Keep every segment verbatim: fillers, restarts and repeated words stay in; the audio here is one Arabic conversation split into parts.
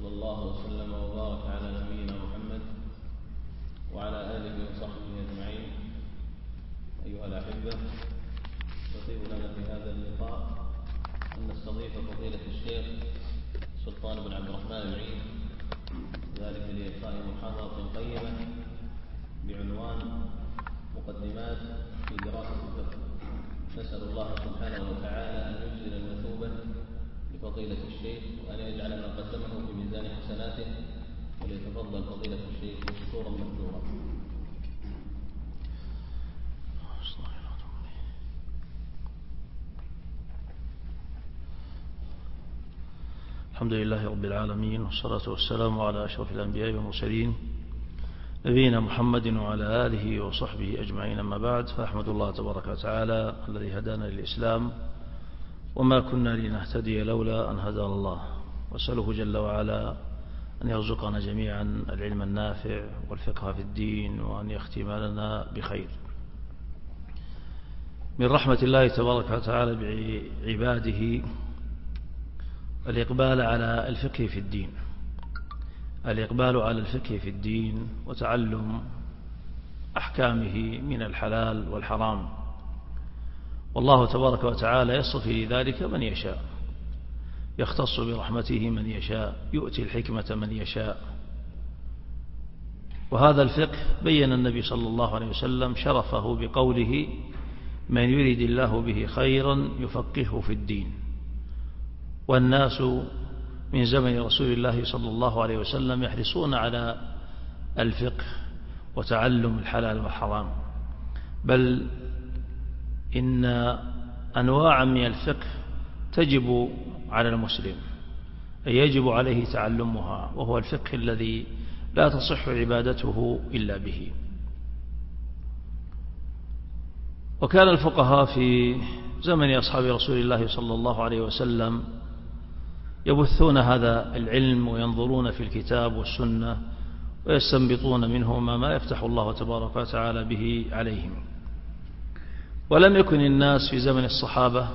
صلى الله وسلم وبارك على نبينا محمد وعلى آله وصحبه أجمعين. أيها الأحبة، يطيب لنا في هذا اللقاء أن نستضيف فضيلة الشيخ سلطان بن عبد الرحمن العيد، ذلك لإلقاء محاضرة قيمة بعنوان مقدمات في دراسة الفقه. نسأل الله سبحانه وتعالى أن يجزل المثوبة لفضيلة الشيخ وأن يجعل ما قدمه في ميزان حسناته، وليتفضل فضيلة الشيخ مشكورا مأجورا. الحمد لله رب العالمين، والصلاة والسلام على أشرف الأنبياء والمرسلين نبينا محمد وعلى آله وصحبه أجمعين. أما بعد، فأحمد الله تبارك وتعالى الذي هدانا للإسلام وما كنا لنهتدي لولا أن هدانا الله، وأسأله جل وعلا أن يرزقنا جميعا العلم النافع والفقه في الدين، وأن يختم لنا بخير. من رحمة الله تبارك وتعالى بعباده الإقبال على الفقه في الدين، الإقبال على الفقه في الدين وتعلم أحكامه من الحلال والحرام. والله تبارك وتعالى يصطفي لذلك من يشاء، يختص برحمته من يشاء، يؤتي الحكمة من يشاء. وهذا الفقه بين النبي صلى الله عليه وسلم شرفه بقوله: من يريد الله به خيرا يفقهه في الدين. والناس من زمن رسول الله صلى الله عليه وسلم يحرصون على الفقه وتعلم الحلال والحرام، بل إن أنواع من الفقه تجب على المسلم، أي يجب عليه تعلمها، وهو الفقه الذي لا تصح عبادته إلا به. وكان الفقهاء في زمن أصحاب رسول الله صلى الله عليه وسلم يبثون هذا العلم وينظرون في الكتاب والسنة ويستنبطون منهما ما يفتح الله تبارك وتعالى به عليهم. ولم يكن الناس في زمن الصحابة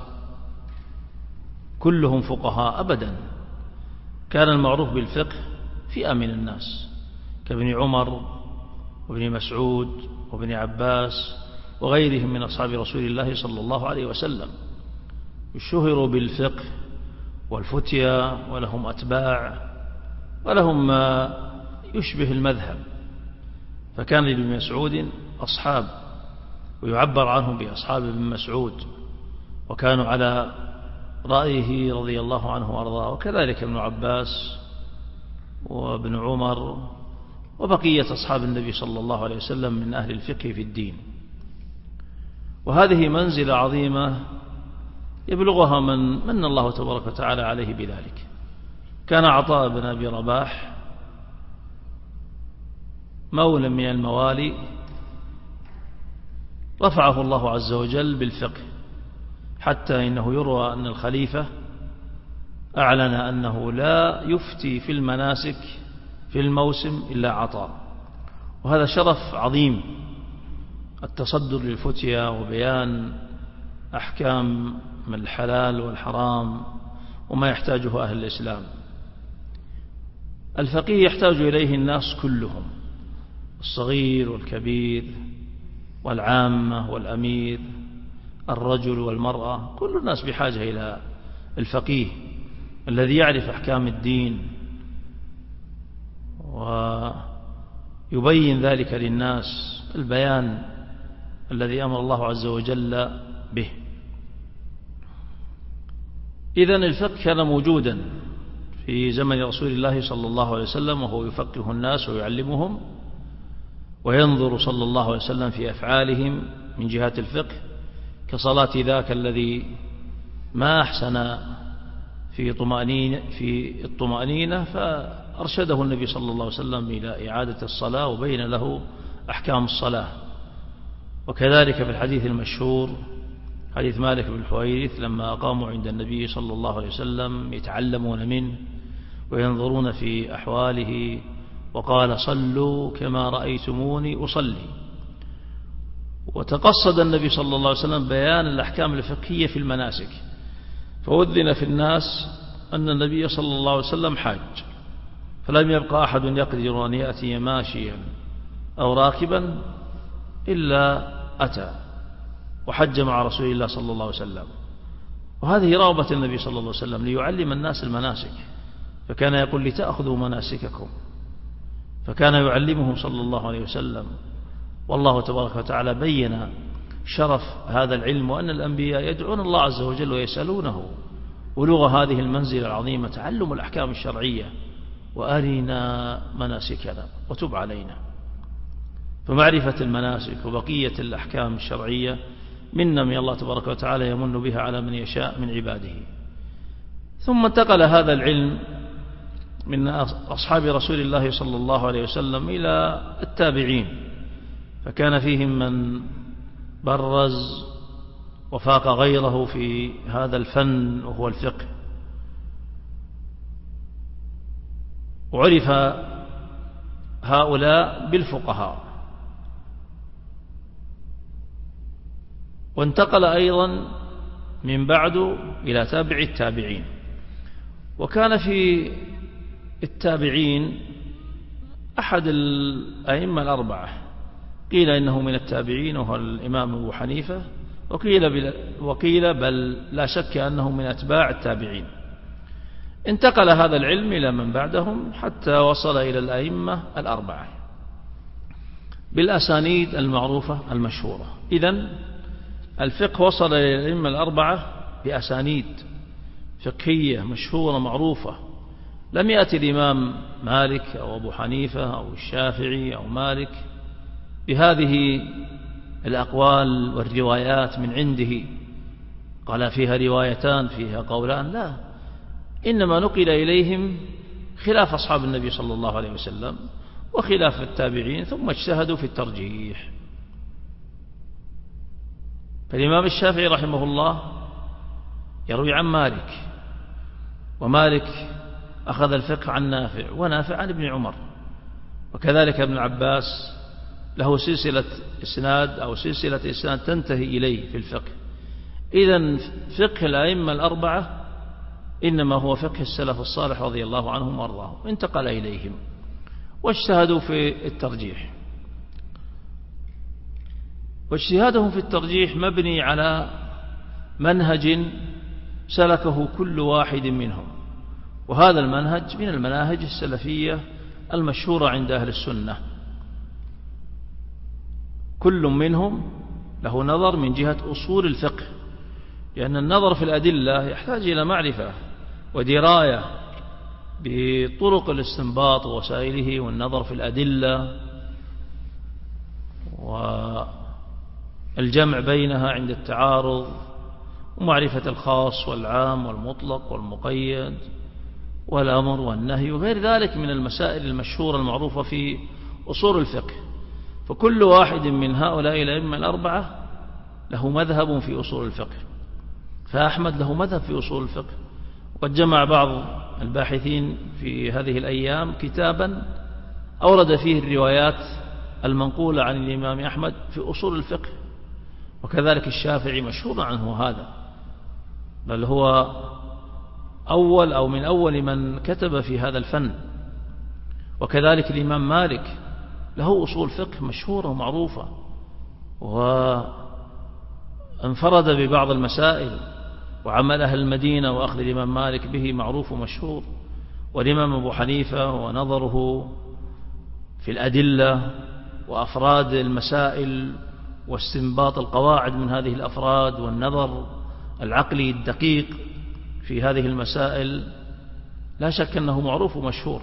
كلهم فقهاء أبدا، كان المعروف بالفقه فئة من الناس كابن عمر وابن مسعود وابن عباس وغيرهم من أصحاب رسول الله صلى الله عليه وسلم، يشهروا بالفقه والفتيا، ولهم أتباع ولهم ما يشبه المذهب. فكان لابن مسعود أصحاب، ويعبر عنهم بأصحاب ابن مسعود، وكانوا على رأيه رضي الله عنه وأرضاه. وكذلك ابن عباس وابن عمر وبقية أصحاب النبي صلى الله عليه وسلم من أهل الفقه في الدين. وهذه منزلة عظيمة يبلغها من من الله تبارك وتعالى عليه بذلك. كان عطاء بن أبي رباح مولى من الموالي رفعه الله عز وجل بالفقه، حتى إنه يروى أن الخليفة أعلن أنه لا يفتي في المناسك في الموسم إلا عطاء. وهذا شرف عظيم، التصدر للفتيا وبيان أحكام من الحلال والحرام وما يحتاجه أهل الإسلام. الفقيه يحتاج إليه الناس كلهم، الصغير والكبير والعامة والأمير، الرجل والمرأة، كل الناس بحاجة إلى الفقيه الذي يعرف أحكام الدين ويبين ذلك للناس البيان الذي أمر الله عز وجل به. إذن الفقه كان موجودا في زمن رسول الله صلى الله عليه وسلم، وهو يفقه الناس ويعلمهم، وينظر صلى الله عليه وسلم في أفعالهم من جهة الفقه، كصلاة ذاك الذي ما أحسن في طمأنينة في الطمأنينة فأرشده النبي صلى الله عليه وسلم إلى إعادة الصلاة وبين له أحكام الصلاة. وكذلك في الحديث المشهور حديث مالك بن الحويرث لما أقاموا عند النبي صلى الله عليه وسلم يتعلمون منه وينظرون في أحواله، وقال: صلوا كما رأيتموني أصلي. وتقصد النبي صلى الله عليه وسلم بيان الأحكام الفقهية في المناسك، فوذن في الناس أن النبي صلى الله عليه وسلم حاج، فلم يبقى أحد يقدر أن يأتي ماشيا أو راكبا إلا أتى وحج مع رسول الله صلى الله عليه وسلم. وهذه رغبة النبي صلى الله عليه وسلم ليعلم الناس المناسك، فكان يقول لتأخذوا مناسككم، فكان يعلمهم صلى الله عليه وسلم. والله تبارك وتعالى بين شرف هذا العلم، وأن الأنبياء يدعون الله عز وجل ويسألونه، ولغة هذه المنزلة العظيمة تعلم الأحكام الشرعية، وأرنا مناسكنا وتب علينا. فمعرفة المناسك وبقية الأحكام الشرعية منا من الله تبارك وتعالى يمن بها على من يشاء من عباده. ثم انتقل هذا العلم من أصحاب رسول الله صلى الله عليه وسلم إلى التابعين، فكان فيهم من برز وفاق غيره في هذا الفن وهو الفقه. وعرف هؤلاء بالفقهاء. وانتقل أيضا من بعد إلى تابع التابعين. وكان في التابعين أحد الأئمة الأربعة، قيل إنه من التابعين وهو الإمام أبو حنيفة، وقيل, وقيل بل لا شك أنه من أتباع التابعين. انتقل هذا العلم إلى من بعدهم حتى وصل إلى الأئمة الأربعة بالأسانيد المعروفة المشهورة. إذن الفقه وصل إلى الأئمة الأربعة بأسانيد فقهية مشهورة معروفة. لم يأتي الإمام مالك أو أبو حنيفة أو الشافعي أو مالك بهذه الأقوال والروايات من عنده، قال فيها روايتان فيها قولان، لا، إنما نقل إليهم خلاف أصحاب النبي صلى الله عليه وسلم وخلاف التابعين، ثم اجتهدوا في الترجيح. فالإمام الشافعي رحمه الله يروي عن مالك، ومالك أخذ الفقه عن نافع، ونافع عن ابن عمر، وكذلك ابن عباس له سلسلة إسناد أو سلسلة إسناد تنتهي إليه في الفقه. إذن فقه الأئمة الأربعة إنما هو فقه السلف الصالح رضي الله عنهم وارضاهم، انتقل إليهم واجتهدوا في الترجيح. واجتهادهم في الترجيح مبني على منهج سلكه كل واحد منهم، وهذا المنهج من المناهج السلفية المشهورة عند أهل السنة. كل منهم له نظر من جهة أصول الفقه، لأن النظر في الأدلة يحتاج إلى معرفة ودراية بطرق الاستنباط ووسائله، والنظر في الأدلة والجمع بينها عند التعارض، ومعرفة الخاص والعام والمطلق والمقيد والأمر والنهي وغير ذلك من المسائل المشهورة المعروفة في أصول الفقه. فكل واحد من هؤلاء الأئمة الأربعة له مذهب في أصول الفقه. فأحمد له مذهب في أصول الفقه، وقد جمع بعض الباحثين في هذه الأيام كتابا أورد فيه الروايات المنقولة عن الإمام أحمد في أصول الفقه. وكذلك الشافعي مشهور عنه هذا، بل هو أول أو من أول من كتب في هذا الفن. وكذلك الإمام مالك له أصول فقه مشهورة ومعروفة، وانفرد ببعض المسائل، وعمل أهل المدينة وأخذ الإمام مالك به معروف ومشهور. والإمام أبو حنيفة ونظره في الأدلة وأفراد المسائل واستنباط القواعد من هذه الأفراد والنظر العقلي الدقيق في هذه المسائل لا شك أنه معروف ومشهور.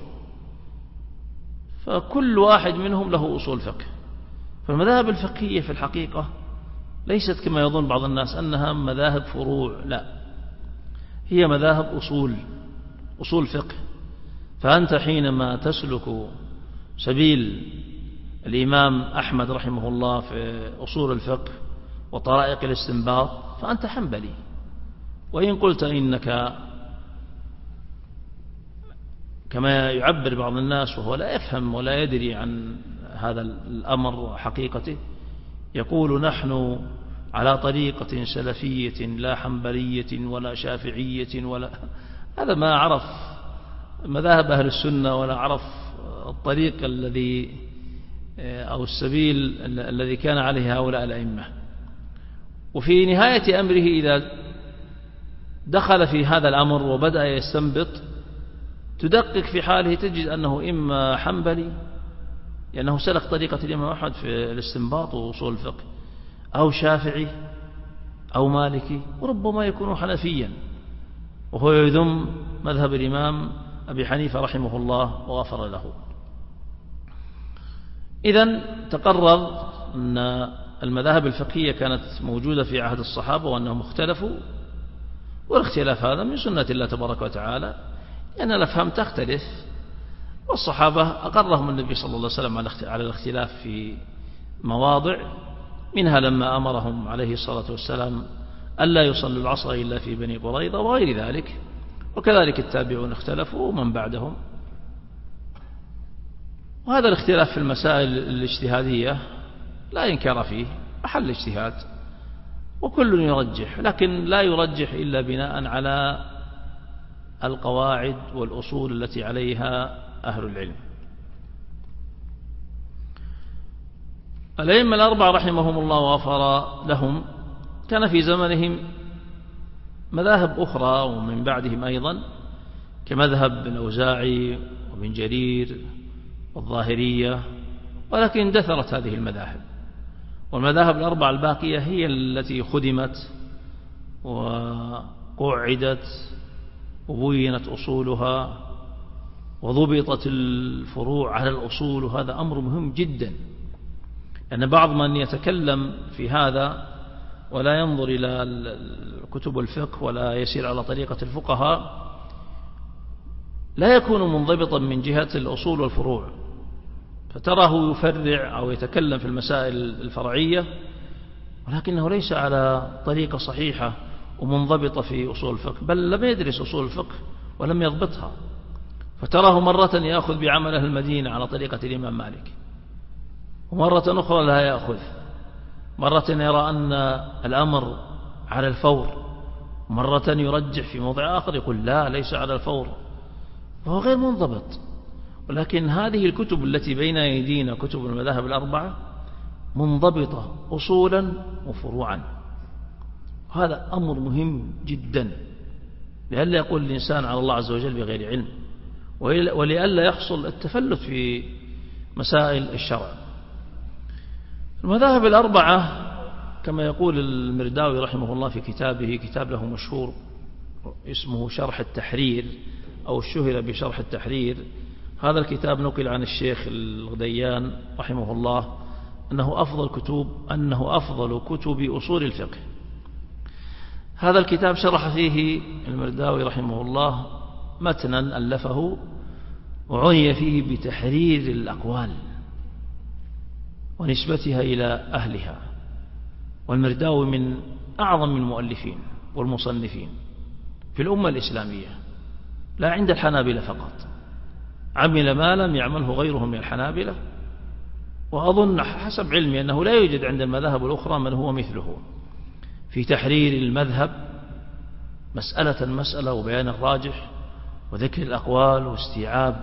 فكل واحد منهم له أصول فقه. فالمذاهب الفقهية في الحقيقة ليست كما يظن بعض الناس أنها مذاهب فروع، لا، هي مذاهب أصول أصول فقه. فأنت حينما تسلك سبيل الإمام أحمد رحمه الله في أصول الفقه وطرائق الاستنباط فأنت حنبلي. وإن قلت إنك كما يعبر بعض الناس وهو لا يفهم ولا يدري عن هذا الأمر حقيقته، يقول نحن على طريقة سلفية لا حنبلية ولا شافعية ولا، هذا ما عرف مذاهب أهل السنة ولا عرف الطريق الذي أو السبيل الذي كان عليه هؤلاء الأئمة. وفي نهاية أمره إذا دخل في هذا الأمر وبدأ يستنبط تدقق في حاله تجد أنه إما حنبلي لأنه سلك طريقة الإمام أحمد في الاستنباط ووصول الفقه، أو شافعي أو مالكي، وربما يكون حنفيا وهو يذم مذهب الإمام أبي حنيفة رحمه الله وغفر له. إذن تقرر أن المذاهب الفقهية كانت موجودة في عهد الصحابة وأنهم اختلفوا، والاختلاف هذا من سنة الله تبارك وتعالى لأن الأفهام تختلف، والصحابة أقرهم النبي صلى الله عليه وسلم على الاختلاف في مواضع، منها لما أمرهم عليه الصلاة والسلام ألا يصلوا العصر إلا في بني قريظة وغير ذلك، وكذلك التابعون اختلفوا ومن بعدهم. وهذا الاختلاف في المسائل الاجتهادية لا ينكر فيه، محل اجتهاد وكل يرجح، لكن لا يرجح إلا بناء على القواعد والأصول التي عليها أهل العلم. الأئمة الأربعة رحمهم الله وغفر لهم كان في زمنهم مذاهب أخرى ومن بعدهم أيضا، كمذهب الأوزاعي وابن جرير والظاهرية، ولكن اندثرت هذه المذاهب، والمذاهب الأربعة الباقية هي التي خدمت وقعدت وبينت أصولها وضبطت الفروع على الأصول، وهذا أمر مهم جدا، لأن بعض من يتكلم في هذا ولا ينظر إلى كتب الفقه ولا يسير على طريقة الفقهاء لا يكون منضبطا من جهة الأصول والفروع، فتراه يفرع أو يتكلم في المسائل الفرعية ولكنه ليس على طريقة صحيحة ومنضبطة في أصول الفقه، بل لم يدرس أصول الفقه ولم يضبطها، فتراه مرة يأخذ بعمل أهل المدينة على طريقة الإمام مالك، ومرة أخرى لا يأخذ، مرة يرى أن الأمر على الفور، مرة يرجح في موضع آخر يقول لا ليس على الفور، وهو غير منضبط. ولكن هذه الكتب التي بين أيدينا كتب المذاهب الأربعة منضبطة أصولا وفروعا، هذا أمر مهم جدا لئلا يقول الإنسان على الله عز وجل بغير علم، ولئلا يحصل التفلت في مسائل الشرع. المذاهب الأربعة كما يقول المرداوي رحمه الله في كتابه، كتاب له مشهور اسمه شرح التحرير أو الشهر بشرح التحرير، هذا الكتاب نقل عن الشيخ الغديان رحمه الله أنه أفضل كتب أنه أفضل كتب أصول الفقه. هذا الكتاب شرح فيه المرداوي رحمه الله متنا ألفه وعني فيه بتحرير الأقوال ونسبتها إلى أهلها، والمرداوي من أعظم المؤلفين والمصنفين في الأمة الإسلامية، لا عند الحنابلة فقط، عمل ما لم يعمله غيرهم من الحنابلة، وأظن حسب علمي أنه لا يوجد عند المذاهب الأخرى من هو مثله في تحرير المذهب مسألة مسألة وبيان الراجح وذكر الأقوال واستيعاب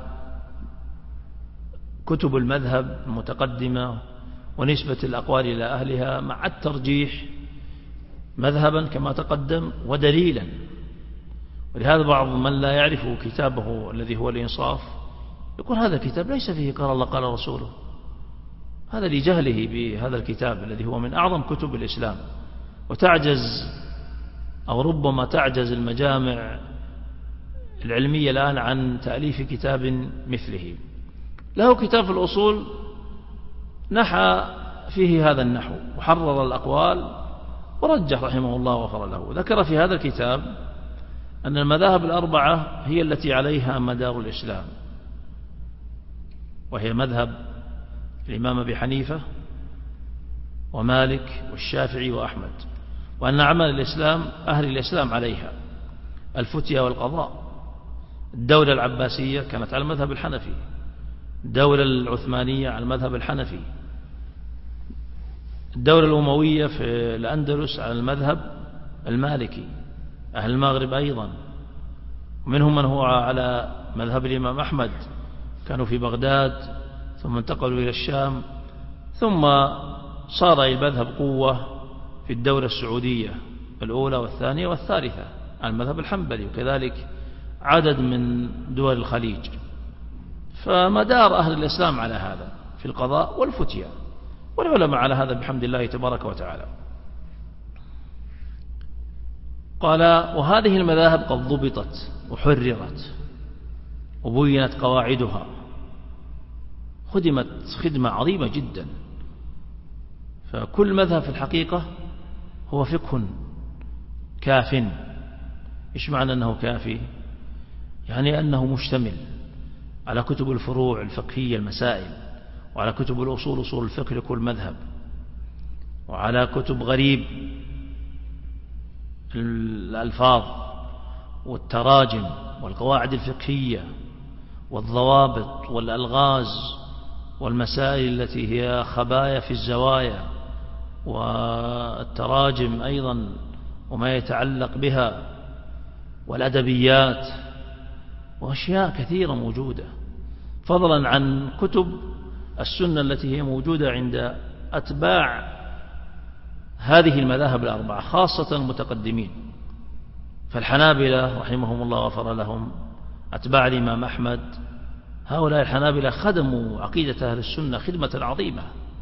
كتب المذهب المتقدمة ونسبة الأقوال إلى أهلها مع الترجيح مذهبا كما تقدم ودليلا. ولهذا بعض من لا يعرف كتابه الذي هو الإنصاف يقول هذا الكتاب ليس فيه قال الله قال رسوله، هذا لجهله بهذا الكتاب الذي هو من أعظم كتب الإسلام، وتعجز أو ربما تعجز المجامع العلمية الآن عن تأليف كتاب مثله. له كتاب في الأصول نحى فيه هذا النحو وحرر الأقوال ورجح رحمه الله وغفر له. ذكر في هذا الكتاب أن المذاهب الأربعة هي التي عليها مدار الإسلام، وهي مذهب الإمام أبي حنيفة ومالك والشافعي وأحمد، وأن عمل الإسلام أهل الإسلام عليها الفتية والقضاء. الدولة العباسية كانت على المذهب الحنفي، الدولة العثمانية على المذهب الحنفي، الدولة الأموية في الأندلس على المذهب المالكي، أهل المغرب أيضا، ومنهم من هو على مذهب الإمام أحمد، كانوا في بغداد ثم انتقلوا إلى الشام، ثم صار المذهب قوة في الدولة السعودية الأولى والثانية والثالثة على المذهب الحنبلي، وكذلك عدد من دول الخليج. فمدار أهل الإسلام على هذا في القضاء والفتيا، والعلماء على هذا بحمد الله تبارك وتعالى. قال: وهذه المذاهب قد ضبطت وحررت وبينت قواعدها، خدمت خدمة عظيمة جدا. فكل مذهب في الحقيقة هو فقه كاف. إيش معنى أنه كافي؟ يعني أنه مشتمل على كتب الفروع الفقهية المسائل، وعلى كتب الأصول أصول الفقه لكل مذهب، وعلى كتب غريب الألفاظ والتراجم والقواعد الفقهية والضوابط والألغاز والمسائل التي هي خبايا في الزوايا، والتراجم أيضا وما يتعلق بها، والأدبيات، وأشياء كثيرة موجودة، فضلا عن كتب السنة التي هي موجودة عند أتباع هذه المذاهب الأربعة، خاصة المتقدمين. فالحنابلة رحمهم الله غفر لهم، أتباع الإمام أحمد، هؤلاء الحنابلة خدموا عقيدة أهل السنة خدمة عظيمة.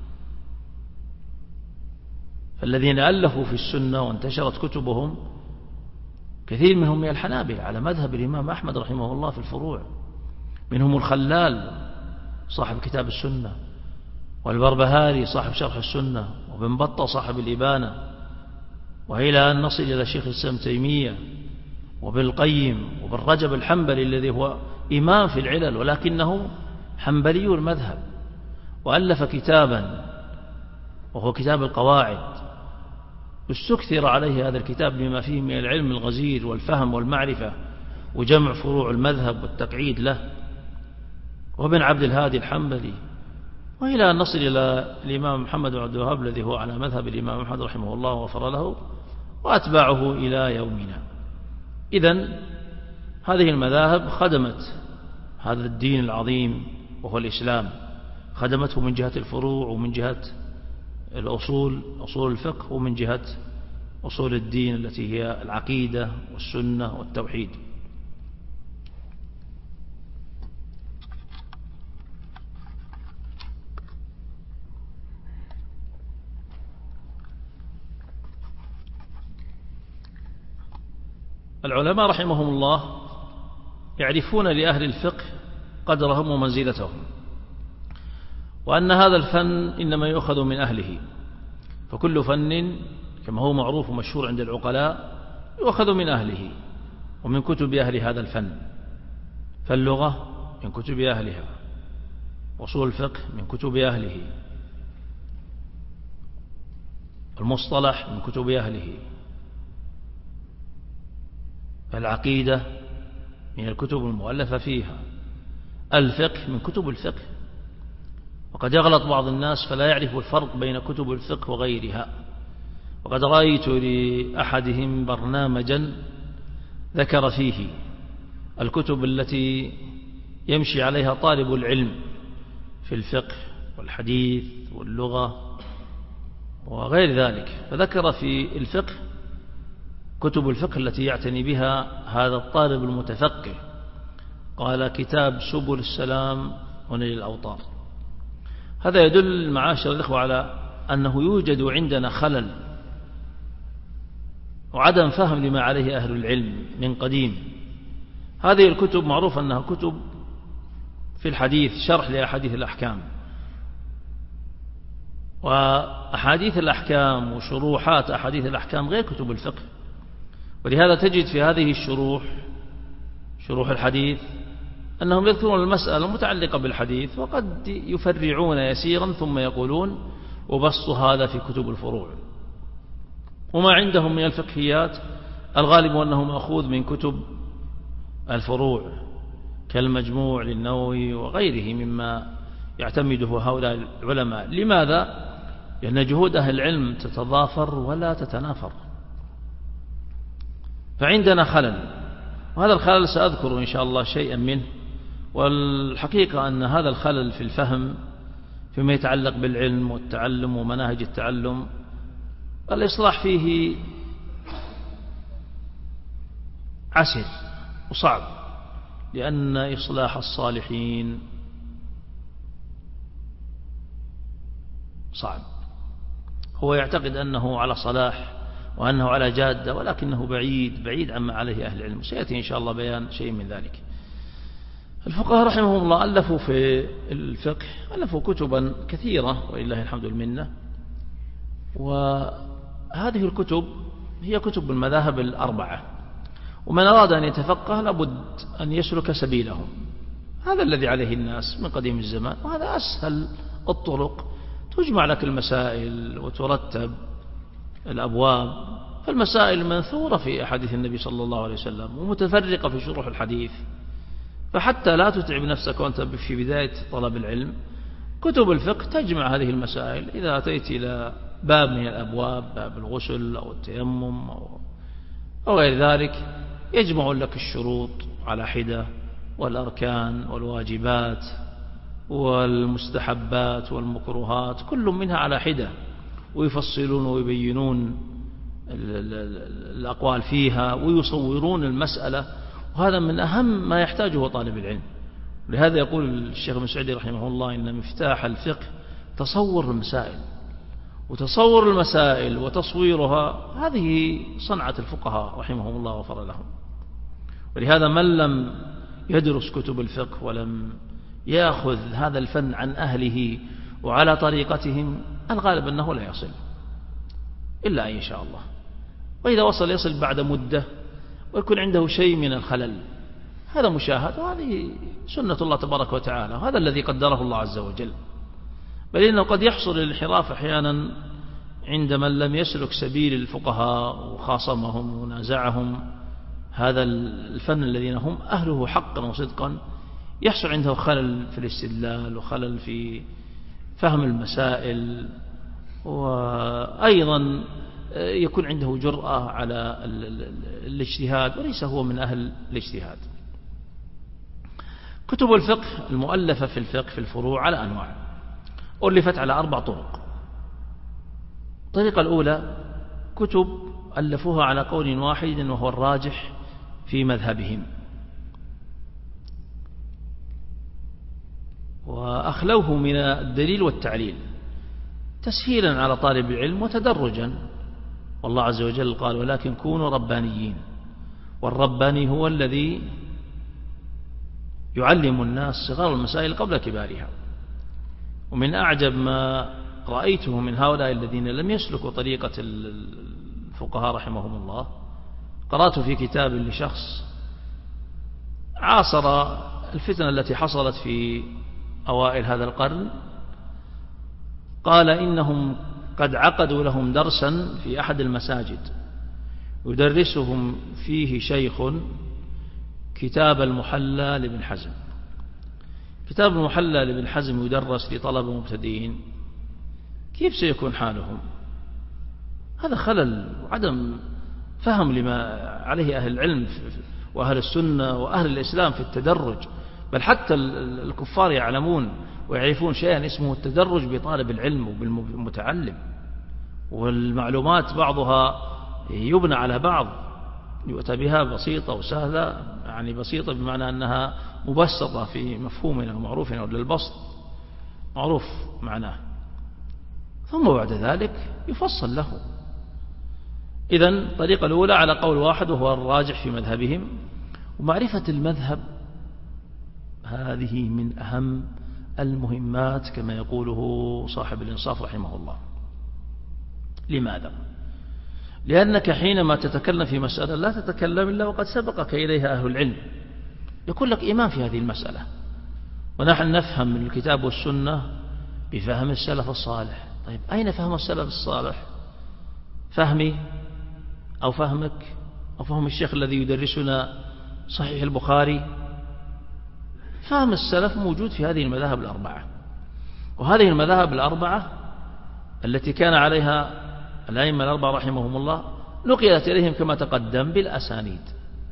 فالذين ألفوا في السنة وانتشرت كتبهم كثير منهم من الحنابلة على مذهب الإمام أحمد رحمه الله في الفروع، منهم الخلال صاحب كتاب السنة، والبربهاري صاحب شرح السنة، وابن بطة صاحب الإبانة، وإلى أن نصل إلى شيخ الإسلام تيمية وابن القيم وابن رجب الحنبلي الذي هو إمام في العلل ولكنه حنبلي المذهب، وألف كتابا وهو كتاب القواعد، استكثر عليه هذا الكتاب بما فيه من العلم الغزير والفهم والمعرفة وجمع فروع المذهب والتقعيد له، وابن عبد الهادي الحنبلي، وإلى أن نصل إلى الإمام محمد بن عبد الوهاب الذي هو على مذهب الإمام أحمد رحمه الله وغفر له، وأتباعه إلى يومنا. إذن هذه المذاهب خدمت هذا الدين العظيم وهو الإسلام، خدمته من جهة الفروع ومن جهة الأصول أصول الفقه، ومن جهة أصول الدين التي هي العقيدة والسنة والتوحيد. العلماء رحمهم الله يعرفون لأهل الفقه قدرهم ومنزلتهم، وأن هذا الفن إنما يؤخذ من أهله، فكل فن كما هو معروف ومشهور عند العقلاء يؤخذ من أهله ومن كتب أهل هذا الفن. فاللغة من كتب أهلها، وأصول الفقه من كتب أهله، المصطلح من كتب أهله، العقيدة من الكتب المؤلفة فيها، الفقه من كتب الفقه. وقد يغلط بعض الناس فلا يعرف الفرق بين كتب الفقه وغيرها. وقد رأيت لأحدهم برنامجا ذكر فيه الكتب التي يمشي عليها طالب العلم في الفقه والحديث واللغة وغير ذلك، فذكر في الفقه كتب الفقه التي يعتني بها هذا الطالب المتفقه، قال: كتاب سبل السلام ونيل الأوطار. هذا يدل معاشر الإخوة على أنه يوجد عندنا خلل وعدم فهم لما عليه أهل العلم من قديم. هذه الكتب معروف أنها كتب في الحديث شرح لأحاديث الأحكام، وأحاديث الأحكام وشروحات أحاديث الأحكام غير كتب الفقه. ولهذا تجد في هذه الشروح شروح الحديث أنهم يذكرون المسألة المتعلقة بالحديث وقد يفرعون يسيرا ثم يقولون وبسط هذا في كتب الفروع. وما عندهم من الفقهيات الغالب أنه مأخوذ من كتب الفروع كالمجموع للنووي وغيره مما يعتمده هؤلاء العلماء. لماذا؟ لأن جهود أهل العلم تتضافر ولا تتنافر. فعندنا خلل، وهذا الخلل سأذكر إن شاء الله شيئا منه. والحقيقة أن هذا الخلل في الفهم فيما يتعلق بالعلم والتعلم ومناهج التعلم الإصلاح فيه عسر وصعب، لأن إصلاح الصالحين صعب. هو يعتقد أنه على صلاح وأنه على جادة، ولكنه بعيد بعيد عما عليه أهل العلم. سيأتي إن شاء الله بيان شيء من ذلك. الفقهاء رحمهم الله ألفوا في الفقه ألفوا كتبا كثيرة ولله الحمد والمنة، وهذه الكتب هي كتب المذاهب الأربعة، ومن أراد أن يتفقه لابد أن يسلك سبيلهم. هذا الذي عليه الناس من قديم الزمان، وهذا أسهل الطرق. تجمع لك المسائل وترتب الأبواب، فالمسائل منثورة في أحاديث النبي صلى الله عليه وسلم ومتفرقة في شروح الحديث، فحتى لا تتعب نفسك وأنت في بداية طلب العلم كتب الفقه تجمع هذه المسائل. إذا أتيت إلى باب من الأبواب، باب الغسل أو التيمم أو غير ذلك، يجمع لك الشروط على حدة والأركان والواجبات والمستحبات والمكروهات كل منها على حدة، ويفصلون ويبينون الأقوال فيها ويصورون المسألة، وهذا من أهم ما يحتاجه طالب العلم. لهذا يقول الشيخ ابن سعدي رحمه الله إن مفتاح الفقه تصور المسائل، وتصور المسائل وتصويرها هذه صنعة الفقهاء رحمهم الله وغفر لهم. ولهذا من لم يدرس كتب الفقه ولم يأخذ هذا الفن عن أهله وعلى طريقتهم الغالب أنه لا يصل إلا إن شاء الله، وإذا وصل يصل بعد مدة ويكون عنده شيء من الخلل. هذا مشاهد، وهذه سنة الله تبارك وتعالى، وهذا الذي قدره الله عز وجل. بل إنه قد يحصل الانحراف أحيانا عند من لم يسلك سبيل الفقهاء وخاصمهم ونازعهم هذا الفن الذين هم أهله حقا وصدقا، يحصل عنده خلل في الاستدلال وخلل في فهم المسائل، وأيضا يكون عنده جرأة على الاجتهاد وليس هو من أهل الاجتهاد. كتب الفقه المؤلفة في الفقه في الفروع على أنواع، ألفت على أربع طرق. الطريقة الأولى كتب ألفوها على قول واحد وهو الراجح في مذهبهم، وأخلوه من الدليل والتعليل تسهيلا على طالب العلم وتدرجا. والله عز وجل قال ولكن كونوا ربانيين، والرباني هو الذي يعلم الناس صغار المسائل قبل كبارها. ومن أعجب ما رأيته من هؤلاء الذين لم يسلكوا طريقة الفقهاء رحمهم الله، قرأت في كتاب لشخص عاصر الفتنة التي حصلت في أوائل هذا القرن، قال إنهم قد عقدوا لهم درسا في أحد المساجد يدرسهم فيه شيخ كتاب المحلى لابن حزم. كتاب المحلى لابن حزم يدرس لطلبة مبتدئين، كيف سيكون حالهم؟ هذا خلل وعدم فهم لما عليه أهل العلم وأهل السنة وأهل الإسلام في التدرج. بل حتى الكفار يعلمون ويعرفون شيئا اسمه التدرج بطالب العلم وبالمتعلم، والمعلومات بعضها يبنى على بعض، يؤتى بها بسيطة وسهلة، يعني بسيطة بمعنى أنها مبسطة في مفهومنا ومعروفنا، وللبسط معروف معناه، ثم بعد ذلك يفصل له. إذن الطريقة الأولى على قول واحد وهو الراجح في مذهبهم. ومعرفة المذهب هذه من أهم المهمات كما يقوله صاحب الإنصاف رحمه الله. لماذا؟ لأنك حينما تتكلم في مسألة لا تتكلم إلا وقد سبقك إليها أهل العلم، يكون لك إيمان في هذه المسألة. ونحن نفهم من الكتاب والسنة بفهم السلف الصالح. طيب أين فهم السلف الصالح؟ فهمي أو فهمك أو فهم الشيخ الذي يدرسنا صحيح البخاري؟ فهم السلف موجود في هذه المذاهب الأربعة، وهذه المذاهب الأربعة التي كان عليها الأئمة الأربعة رحمهم الله نقلت إليهم كما تقدم بالأسانيد.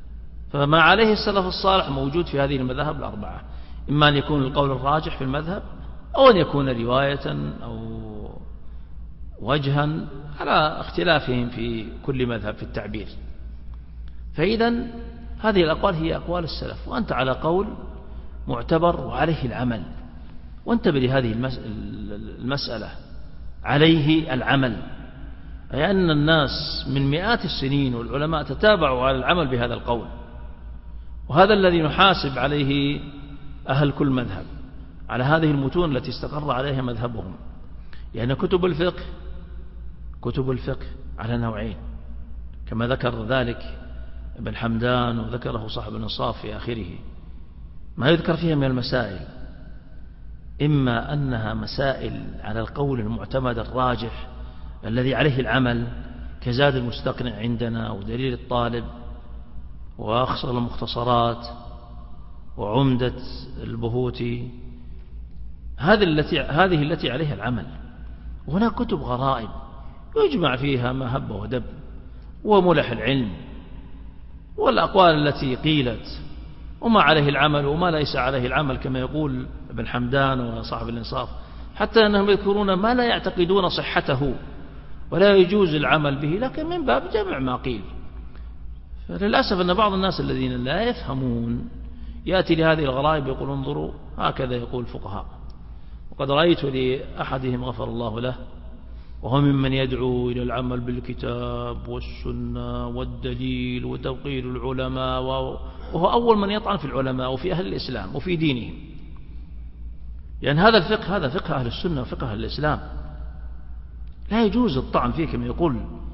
فما عليه السلف الصالح موجود في هذه المذاهب الأربعة، إما أن يكون القول الراجح في المذهب، أو أن يكون رواية أو وجها على اختلافهم في كل مذهب في التعبير. فإذا هذه الأقوال هي أقوال السلف، وأنت على قول معتبر وعليه العمل. وانتبه لهذه المسألة، عليه العمل، أي أن الناس من مئات السنين والعلماء تتابعوا على العمل بهذا القول، وهذا الذي نحاسب عليه أهل كل مذهب، على هذه المتون التي استقر عليها مذهبهم. لأن كتب الفقه كتب الفقه على نوعين، كما ذكر ذلك ابن حمدان وذكره صاحب الإنصاف في آخره. ما يذكر فيها من المسائل إما أنها مسائل على القول المعتمد الراجح الذي عليه العمل، كزاد المستقنع عندنا ودليل الطالب وأخصر المختصرات وعمدة البهوتي، هذه التي هذه التي عليها العمل. وهناك كتب غرائب يجمع فيها ما هب ودب، وملح العلم والأقوال التي قيلت، وما عليه العمل وما ليس عليه العمل، كما يقول ابن حمدان وصاحب الإنصاف، حتى أنهم يذكرون ما لا يعتقدون صحته ولا يجوز العمل به، لكن من باب جمع ما قيل. فللأسف أن بعض الناس الذين لا يفهمون يأتي لهذه الغرائب يقول انظروا هكذا يقول الفقهاء. وقد رأيت لأحدهم غفر الله له، وهو ممن يدعو إلى العمل بالكتاب والسنة والدليل وتوقير العلماء، وهو أول من يطعن في العلماء وفي أهل الإسلام وفي دينهم، لأن يعني هذا الفقه هذا فقه أهل السنة وفقه أهل الإسلام، لا يجوز الطعن فيه. كما يقول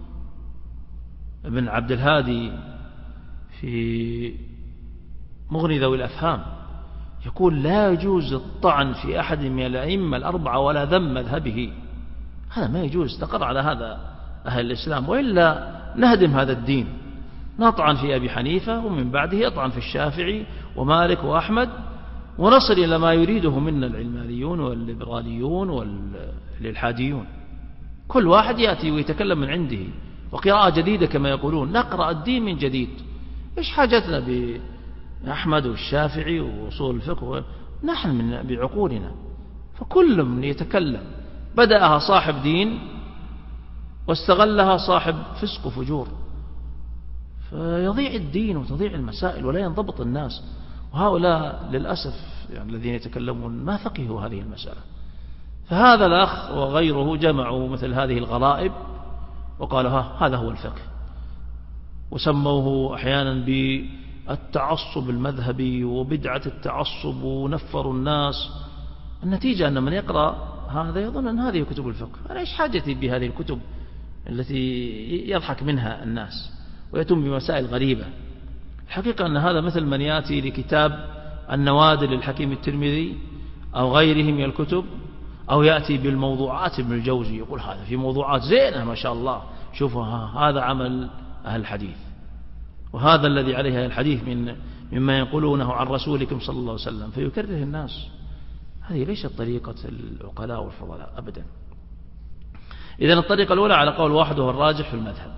ابن عبد الهادي في مغني ذوي الأفهام، يقول لا يجوز الطعن في أحد من الأئمة الأربعة ولا ذم مذهبه، هذا ما يجوز، استقر على هذا أهل الإسلام، وإلا نهدم هذا الدين. نطعن في أبي حنيفة ومن بعده يطعن في الشافعي ومالك وأحمد، ونصل إلى ما يريده منا العلمانيون والليبراليون والإلحاديون. كل واحد يأتي ويتكلم من عنده، وقراءة جديدة كما يقولون، نقرأ الدين من جديد. إيش حاجتنا بأحمد والشافعي وأصول الفقه؟ نحن من بعقولنا. فكل من يتكلم بدأها صاحب دين واستغلها صاحب فسق وفجور، فيضيع الدين وتضيع المسائل ولا ينضبط الناس. وهؤلاء للأسف يعني الذين يتكلمون ما فقهوا هذه المسألة. فهذا الأخ وغيره جمعوا مثل هذه الغرائب وقالوا ها هذا هو الفقه، وسموه أحيانا بالتعصب المذهبي وبدعة التعصب، ونفروا الناس. النتيجة أن من يقرأ هذا يظن أن هذه كتب الفقه. أنا إيش حاجتي بهذه الكتب التي يضحك منها الناس ويتم بمسائل غريبة؟ الحقيقة أن هذا مثل من يأتي لكتاب النوادر للحكيم الترمذي أو غيره من الكتب، أو يأتي بالموضوعات ابن الجوزي يقول هذا في موضوعات زينة ما شاء الله، شوفوا هذا عمل أهل الحديث، وهذا الذي عليه أهل الحديث من مما يقولونه عن رسولكم صلى الله عليه وسلم، فيكره الناس. هذه ليست طريقة العقلاء والفضلاء أبدا. إذن الطريقة الأولى على قول واحد وهو الراجح في المذهب.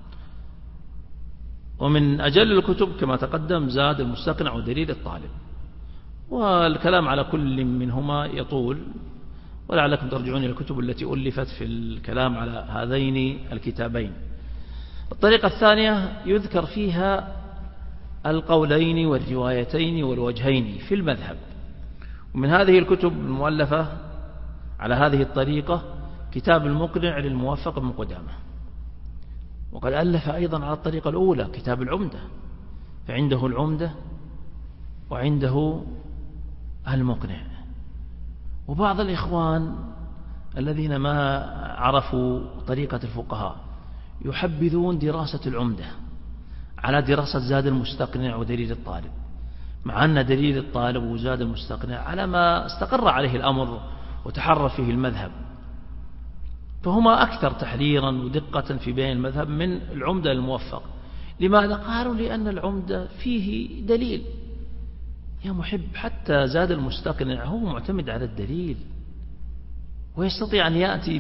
ومن أجل الكتب كما تقدم زاد المستقنع ودليل الطالب، والكلام على كل منهما يطول، ولعلكم ترجعون إلى الكتب التي ألفت في الكلام على هذين الكتابين. الطريقة الثانية يذكر فيها القولين والروايتين والوجهين في المذهب. ومن هذه الكتب المؤلفة على هذه الطريقة كتاب المقنع للموفق بن قدامة، وقد ألف أيضا على الطريقة الأولى كتاب العمدة، فعنده العمدة وعنده المقنع. وبعض الإخوان الذين ما عرفوا طريقة الفقهاء يحبذون دراسة العمدة على دراسة زاد المستقنع ودليل الطالب، مع أن دليل الطالب وزاد المستقنع على ما استقر عليه الأمر وتحرر فيه المذهب، فهما أكثر تحريرا ودقة في بيان المذهب من العمدة الموفق. لماذا؟ قالوا لأن العمدة فيه دليل. يا محب، حتى زاد المستقنع هو معتمد على الدليل، ويستطيع أن يأتي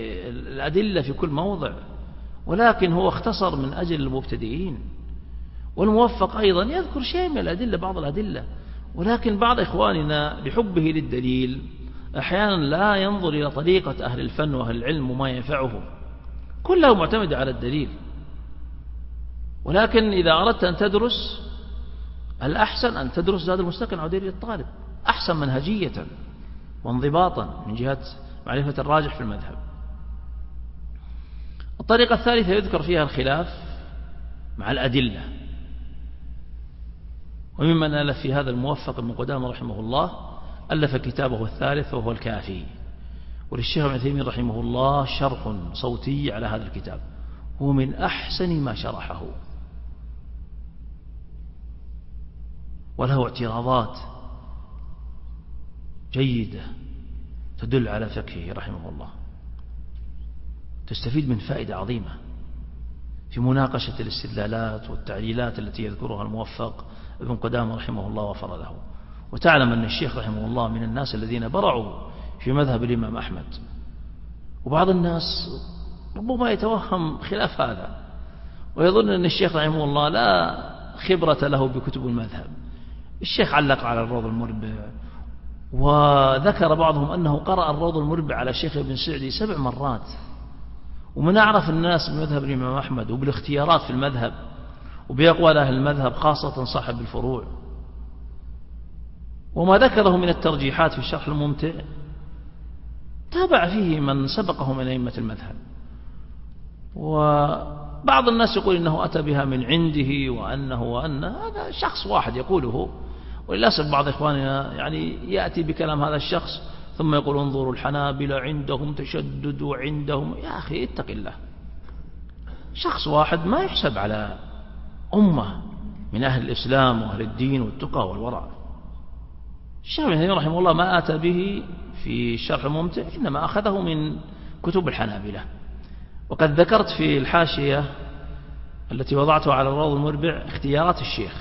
بالأدلة في كل موضع، ولكن هو اختصر من أجل المبتدئين. والموفق أيضا يذكر شيء من الأدلة، بعض الأدلة، ولكن بعض إخواننا لحبه للدليل أحيانا لا ينظر إلى طريقة أهل الفن وأهل العلم وما ينفعه، كله معتمد على الدليل. ولكن إذا أردت أن تدرس الأحسن أن تدرس زاد المستقنع ودليل الطالب، أحسن منهجية وانضباطا من جهة معرفة الراجح في المذهب. الطريقة الثالثة يذكر فيها الخلاف مع الأدلة، وممن ألف في هذا الموفق ابن قدامة رحمه الله ألف كتابه الثالث وهو الكافي، وللشيخ ابن تيمية رحمه الله شرح صوتي على هذا الكتاب، هو من أحسن ما شرحه، وله اعتراضات جيدة تدل على فقهه رحمه الله، تستفيد من فائدة عظيمة في مناقشة الاستدلالات والتعليلات التي يذكرها الموفق ابن قدامة رحمه الله وغفر له. وتعلم أن الشيخ رحمه الله من الناس الذين برعوا في مذهب الإمام أحمد، وبعض الناس ربما يتوهم خلاف هذا ويظن أن الشيخ رحمه الله لا خبرة له بكتب المذهب. الشيخ علق على الروض المربع، وذكر بعضهم أنه قرأ الروض المربع على الشيخ ابن سعدي سبع مرات. ومن أعرف الناس بمذهب الإمام أحمد وبالاختيارات في المذهب وبأقوال أهل المذهب خاصة صاحب الفروع، وما ذكره من الترجيحات في الشرح الممتع تابع فيه من سبقه من أئمة المذهب. وبعض الناس يقول إنه أتى بها من عنده وأنه وأن هذا شخص واحد يقوله، وللأسف بعض إخواننا يعني يأتي بكلام هذا الشخص ثم يقول انظروا الحنابلة عندهم تشدد وعندهم، يا أخي اتق الله، شخص واحد ما يحسب على أمة من أهل الإسلام وأهل الدين والتقى والورع. الشيخ ابن تيمية رحمه الله ما أتى به في الشرح الممتع، إنما أخذه من كتب الحنابلة. وقد ذكرت في الحاشية التي وضعتها على الروض المربع اختيارات الشيخ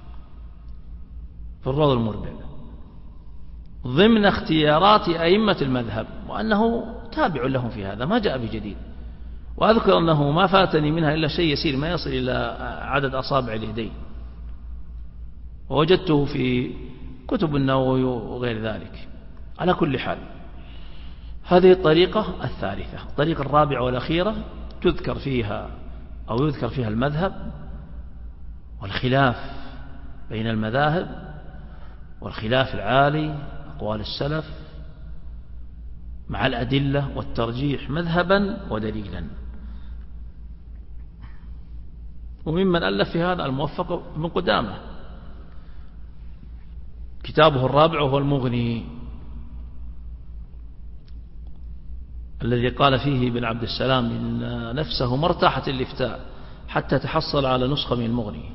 في الروض المربع ضمن اختيارات أئمة المذهب، وأنه تابع لهم في هذا، ما جاء بجديد. وأذكر أنه ما فاتني منها إلا شيء يسير ما يصل إلى عدد أصابع اليدين، ووجدته في كتب النووي وغير ذلك. على كل حال هذه الطريقة الثالثة. الطريقة الرابعة والأخيرة تذكر فيها أو يذكر فيها المذهب والخلاف بين المذاهب والخلاف العالي أقوال السلف مع الأدلة والترجيح مذهبا ودليلا. وممن ألف في هذا الموفق ابن قدامة، كتابه الرابع وهو المغني، الذي قال فيه ابن عبد السلام إن نفسه ما ارتاحت الإفتاء حتى تحصل على نسخة من المغني.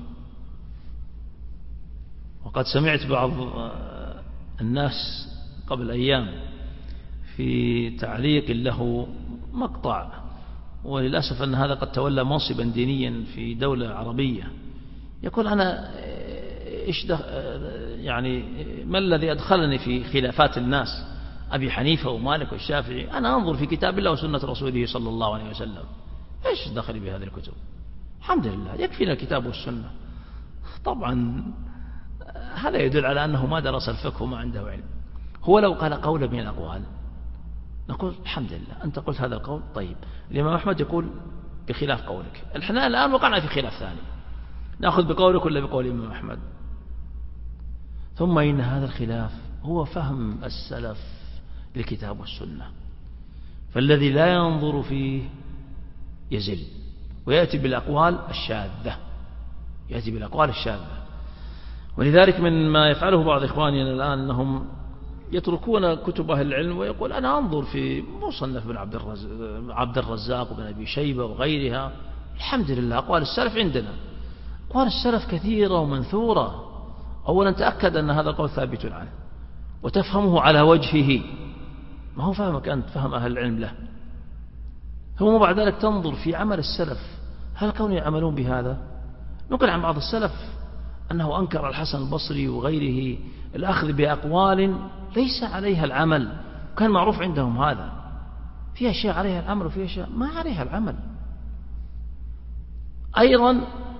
وقد سمعت بعض الناس قبل أيام في تعليق له مقطع، وللأسف أن هذا قد تولى منصبا دينيا في دولة عربية، يقول أنا إيش يعني ما الذي أدخلني في خلافات الناس أبي حنيفة ومالك والشافعي؟ أنا أنظر في كتاب الله وسنة رسوله صلى الله عليه وسلم، إيش دخلي بهذه الكتب؟ الحمد لله يكفينا الكتاب والسنة. طبعا هذا يدل على أنه ما درس الفقه وما عنده علم. هو لو قال قولا من الأقوال نقول الحمد لله أنت قلت هذا القول، طيب الإمام أحمد يقول بخلاف قولك، احنا الآن وقعنا في خلاف ثاني، نأخذ بقولك ولا بقول الإمام أحمد؟ ثم إن هذا الخلاف هو فهم السلف للكتاب والسنة، فالذي لا ينظر فيه يزل ويأتي بالأقوال الشاذة، يأتي بالأقوال الشاذة. ولذلك من ما يفعله بعض إخواننا الآن أنهم يتركون كتب أهل العلم ويقول أنا أنظر في مصنف بن عبد الرزاق, عبد الرزاق وبن أبي شيبة وغيرها. الحمد لله أقوال السلف عندنا، أقوال السلف كثيرة ومنثورة. أولا تأكد أن هذا القول ثابت عنه وتفهمه على وجهه، ما هو فهمك أنت، فهم أهل العلم له. ثم بعد ذلك تنظر في عمل السلف، هل كانوا يعملون بهذا؟ نقل عن بعض السلف أنه أنكر الحسن البصري وغيره الأخذ بأقوال ليس عليها العمل، كان معروف عندهم هذا، في أشياء عليها العمل وفي أشياء ما عليها العمل. أيضا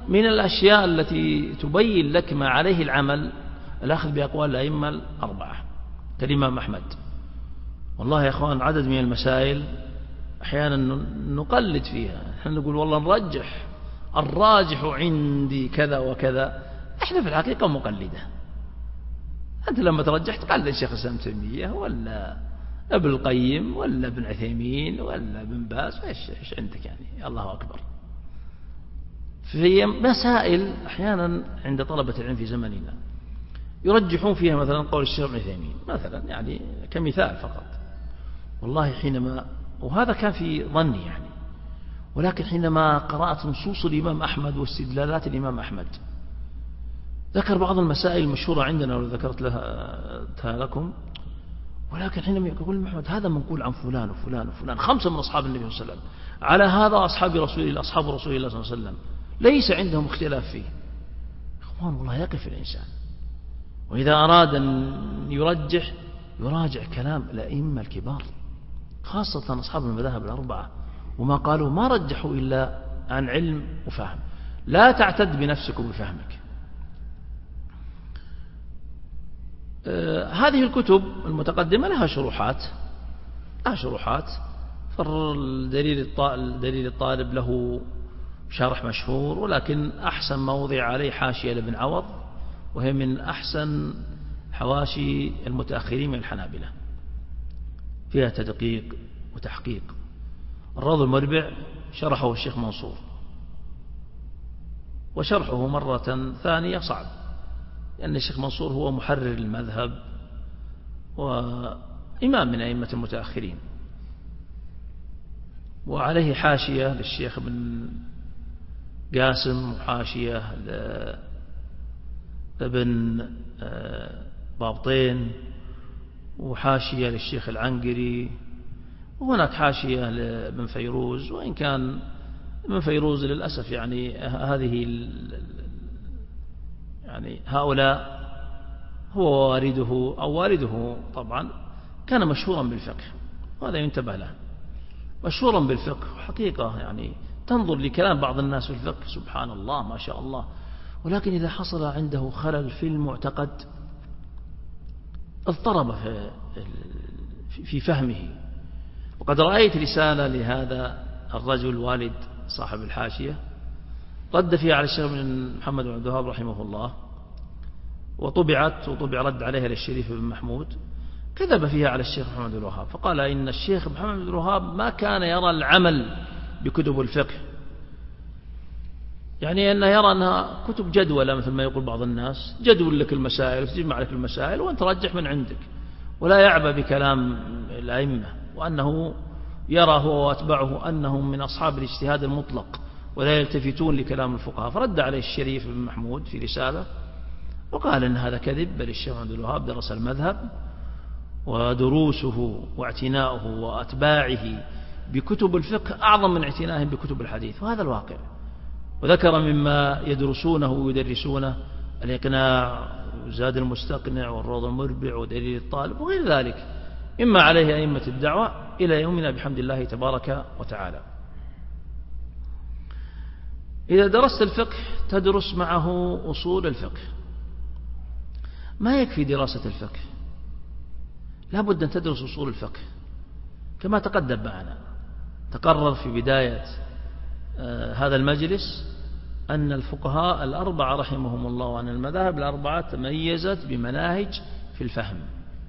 من الأشياء التي تبين لك ما عليه العمل الأخذ بأقوال الأئمة الأربعة كالإمام أحمد. والله يا أخوان عدد من المسائل أحيانا نقلد فيها، نحن نقول والله نرجح، الراجح عندي كذا وكذا. احنا في الحقيقة مقلدة. أنت لما ترجح تقلد الشيخ الإسلام ابن تيمية ولا ابن القيم ولا ابن عثيمين ولا ابن باز، ايش ايش عندك يعني؟ الله أكبر. في مسائل أحيانا عند طلبة العلم في زمننا يرجحون فيها مثلا قول الشيخ ابن عثيمين مثلا، يعني كمثال فقط. والله حينما، وهذا كان في ظني يعني، ولكن حينما قرأت نصوص الإمام أحمد واستدلالات الإمام أحمد ذكر بعض المسائل المشهورة عندنا وذكرت لها لكم، ولكن حينما يقول محمد هذا منقول عن فلان وفلان وفلان، خمسة من أصحاب النبي صلى الله عليه وسلم، على هذا أصحاب رسول الله أصحاب رسول الله صلى الله عليه وسلم ليس عندهم اختلاف فيه. إخوان والله يقف الإنسان، وإذا أراد أن يرجح يراجع كلام الأئمة الكبار خاصة أصحاب المذاهب الأربعة، وما قالوا ما رجحوا إلا عن علم وفهم. لا تعتد بنفسك وبفهمك. آه هذه الكتب المتقدمة لها شروحات لها شروحات فالدليل الدليل الطالب له شرح مشهور، ولكن أحسن موضع عليه حاشية لابن عوض، وهي من أحسن حواشي المتأخرين من الحنابلة، فيها تدقيق وتحقيق. الروض المربع شرحه الشيخ منصور، وشرحه مرة ثانية صعب، لأن الشيخ منصور هو محرر المذهب وإمام من أئمة المتأخرين، وعليه حاشية للشيخ ابن قاسم وحاشية لابن بابطين وحاشية للشيخ العنقري، وهناك حاشية لابن فيروز، وإن كان ابن فيروز للأسف يعني هذه يعني هؤلاء هو والده أو والده طبعا كان مشهورا بالفقه، وهذا ينتبه له، مشهورا بالفقه حقيقة. يعني تنظر لكلام بعض الناس في الفقه سبحان الله ما شاء الله، ولكن إذا حصل عنده خلل في المعتقد اضطرب في في فهمه. وقد رأيت رسالة لهذا الرجل والد صاحب الحاشية رد فيها على الشيخ بن محمد بن عبد الوهاب رحمه الله، وطبعت وطبع رد عليها للشريف بن محمود، كذب فيها على الشيخ محمد بن الوهاب، فقال إن الشيخ محمد بن الوهاب ما كان يرى العمل بكتب الفقه، يعني أنه يرى أنها كتب جدولة مثل ما يقول بعض الناس، جدول لك المسائل وتجمع لك المسائل وأنت رجح من عندك، ولا يعبأ بكلام الأئمة، وأنه يرى هو وأتبعه أنهم من أصحاب الاجتهاد المطلق ولا يلتفتون لكلام الفقهاء. فرد عليه الشريف بن محمود في رسالة وقال إن هذا كذب، بل الشيخ عبد الوهاب درس المذهب، ودروسه واعتناؤه وأتباعه بكتب الفقه أعظم من اعتنائهم بكتب الحديث، وهذا الواقع. وذكر مما يدرسونه ويدرسونه الإقناع وزاد المستقنع والروض المربع ودليل الطالب وغير ذلك، إما عليه أئمة الدعوة إلى يومنا بحمد الله تبارك وتعالى. إذا درست الفقه تدرس معه أصول الفقه، ما يكفي دراسة الفقه، لا بد أن تدرس أصول الفقه كما تقدم معنا. تقرر في بداية آه هذا المجلس أن الفقهاء الأربعة رحمهم الله وأن المذاهب الأربعة تميزت بمناهج في الفهم،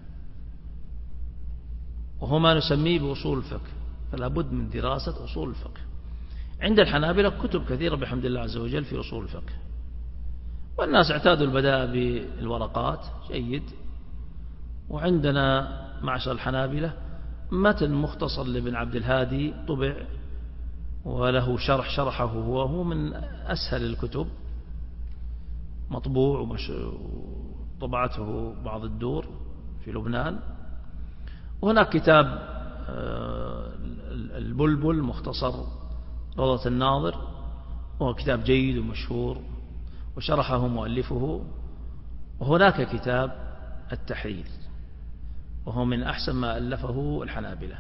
وهو ما نسميه بأصول الفقه، فلا بد من دراسة أصول الفقه. عند الحنابلة كتب كثيرة بحمد الله عز وجل في أصول الفقه، والناس اعتادوا البداء بالورقات جيد. وعندنا معشر الحنابلة متن مختصر لابن عبد الهادي طبع وله شرح شرحه هو هو من أسهل الكتب، مطبوع وطبعته بعض الدور في لبنان. وهناك كتاب البلبل مختصر روضة الناظر، وهو كتاب جيد ومشهور وشرحه مؤلفه. وهناك كتاب التحرير، وهو من أحسن ما ألفه الحنابلة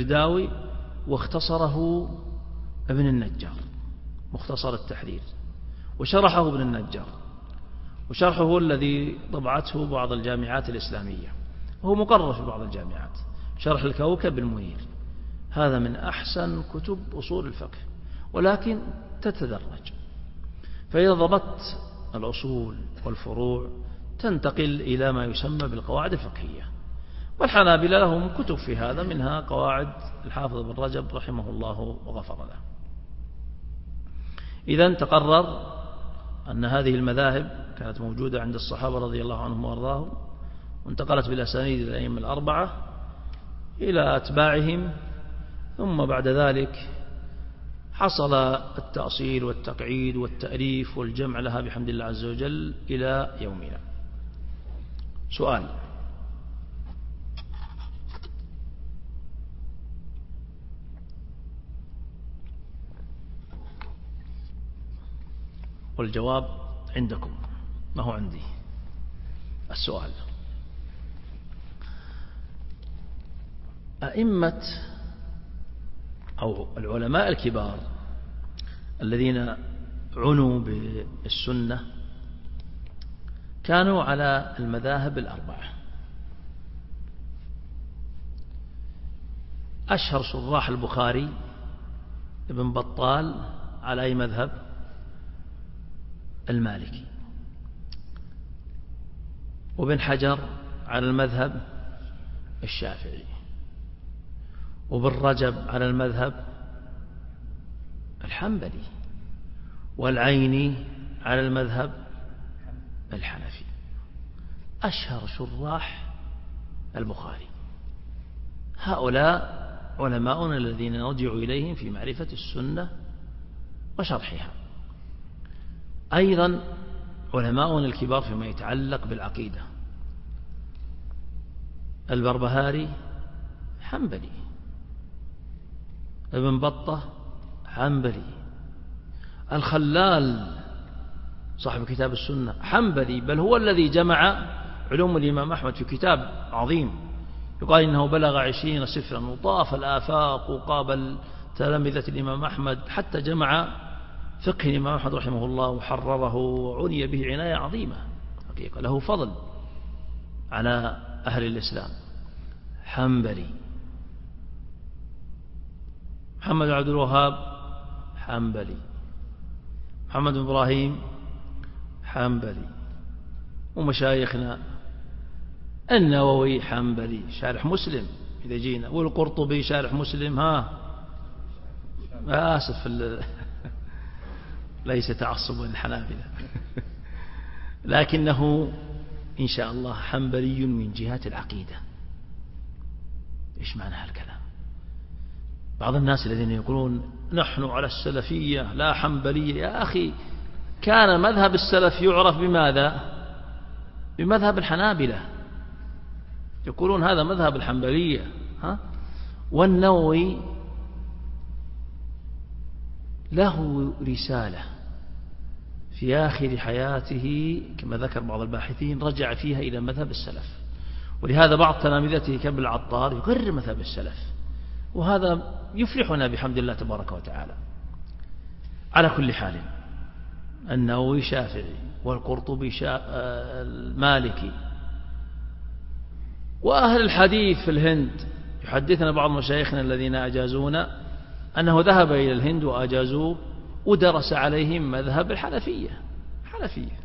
للمرداوي، واختصره ابن النجار مختصر التحرير. وشرحه ابن النجار، وشرحه هو الذي طبعته بعض الجامعات الإسلامية، وهو مقرر في بعض الجامعات، شرح الكوكب المنير. هذا من أحسن كتب أصول الفقه، ولكن تتدرج. فإذا ضبطت الأصول والفروع تنتقل إلى ما يسمى بالقواعد الفقهية. والحنابلة لهم كتب في هذا، منها قواعد الحافظ بن رجب رحمه الله وغفر له. إذن تقرر أن هذه المذاهب كانت موجودة عند الصحابة رضي الله عنهم وارضاهم، وانتقلت بالأسانيد الأئمة الأربعة إلى أتباعهم، ثم بعد ذلك حصل التأصيل والتقعيد والتأليف والجمع لها بحمد الله عز وجل إلى يومنا. سؤال: والجواب عندكم، ما هو عندي. السؤال: أئمة أو العلماء الكبار الذين عنوا بالسنة كانوا على المذاهب الأربعة. أشهر شراح البخاري ابن بطال على أي مذهب؟ المالكي. وابن حجر على المذهب الشافعي. وابن رجب على المذهب الحنبلي. والعيني على المذهب الحنفي. أشهر شراح البخاري. هؤلاء علماؤنا الذين نرجع إليهم في معرفة السنة وشرحها. أيضا علماؤنا الكبار فيما يتعلق بالعقيدة: البربهاري حنبلي، ابن بطة حنبلي، الخلال صاحب كتاب السنة حنبلي، بل هو الذي جمع علوم الإمام أحمد في كتاب عظيم يقال إنه بلغ عشرين سفرا، وطاف الآفاق وقابل تلامذة الإمام أحمد حتى جمع فقه الإمام أحمد رحمه الله وحرره وعني به عناية عظيمة حقيقة، له فضل على أهل الإسلام. حنبلي. محمد عبد الوهاب حنبلي. محمد بن إبراهيم حنبلي. ومشايخنا النووي حنبلي شارح مسلم إذا جينا، والقرطبي شارح مسلم. ها آسف ليس تعصبا للحنابلة لكنه إن شاء الله حنبلي من جهة العقيدة. إيش معنى هالكلام؟ بعض الناس الذين يقولون نحن على السلفية لا حنبلية، يا أخي كان مذهب السلف يعرف بماذا؟ بمذهب الحنابلة، يقولون هذا مذهب الحنبلية. ها؟ والنووي له رسالة في آخر حياته كما ذكر بعض الباحثين رجع فيها إلى مذهب السلف، ولهذا بعض تلامذته كابن العطار يقرر مذهب السلف، وهذا يفلحنا بحمد الله تبارك وتعالى. على كل حال النووي شافعي، والقرطبي شا... المالكي. وأهل الحديث في الهند يحدثنا بعض مشايخنا الذين أجازونا أنه ذهب إلى الهند وأجازوه ودرس عليهم مذهب الحنفية. حنفية.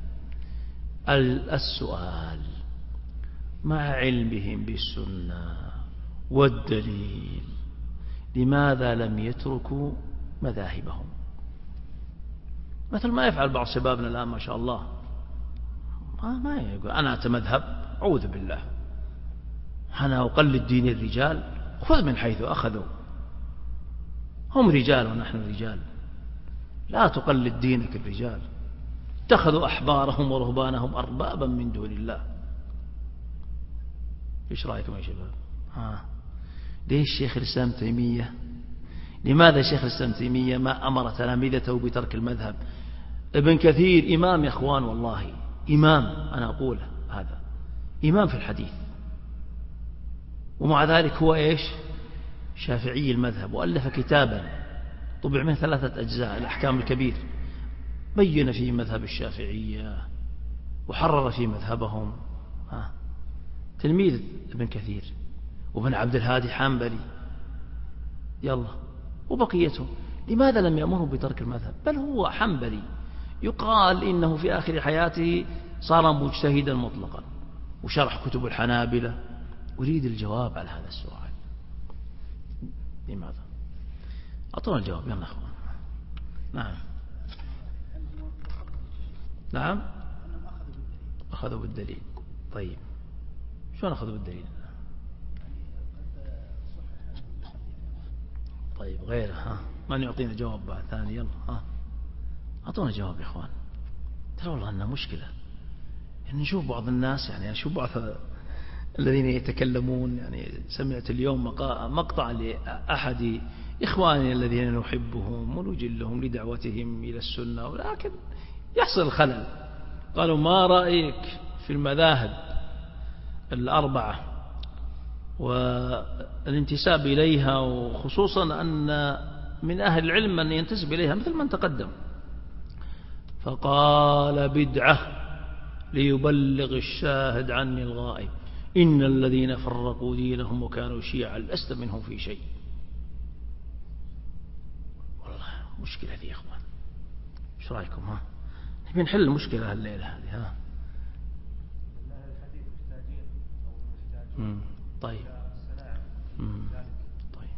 السؤال: مع علمهم بالسنة والدليل لماذا لم يتركوا مذاهبهم؟ مثل ما يفعل بعض شبابنا الآن ما شاء الله، ما, ما يقول أنا أتمذهب، أعوذ بالله، أنا أقلد دين الرجال. خذ من حيث أخذوا، هم رجال ونحن رجال، لا تقلد دينك الرجال. اتخذوا أحبارهم ورهبانهم أربابا من دون الله. إيش رأيكم يا شباب؟ ها. ليش شيخ الإسلام تيمية لماذا شيخ الإسلام تيمية ما أمر تلامذته بترك المذهب؟ ابن كثير إمام يا أخوان، والله إمام، أنا أقول هذا إمام في الحديث، ومع ذلك هو إيش؟ شافعي المذهب، وألف كتابا طبع منه ثلاثة أجزاء، الأحكام الكبير، بين في مذهب الشافعية وحرر في مذهبهم. ها تلميذ ابن كثير وابن عبد الهادي حنبلي، يلا وبقيته. لماذا لم يأمره بترك المذهب؟ بل هو حنبلي، يقال إنه في آخر حياته صار مجتهدا مطلقا وشرح كتب الحنابلة. أريد الجواب على هذا السؤال، لماذا؟ أعطونا الجواب يلا أخوان. نعم نعم أخذوا بالدليل. طيب شلون أخذوا بالدليل؟ طيب غيره، ها من يعطينا جواب بعد ثاني؟ يلا ها أعطونا جواب يا إخوان. ترى والله أنها مشكلة، يعني نشوف بعض الناس، يعني أشوف بعض الذين يتكلمون. يعني سمعت اليوم مقطع لأحد إخواني الذين نحبهم ونجلهم لدعوتهم إلى السنة، ولكن يحصل الخلل. قالوا ما رأيك في المذاهب الأربعة والانتساب إليها، وخصوصا أن من أهل العلم من ينتسب إليها مثل من تقدم. فقال بدعة ليبلغ الشاهد عني الغائب، إن الذين فرقوا دينهم وكانوا شيعا لست منهم في شيء. والله مشكلة هذه يا أخوان، ايش رأيكم؟ ها نبي نحل المشكلة الليلة هذه. ها مم. طيب مم. طيب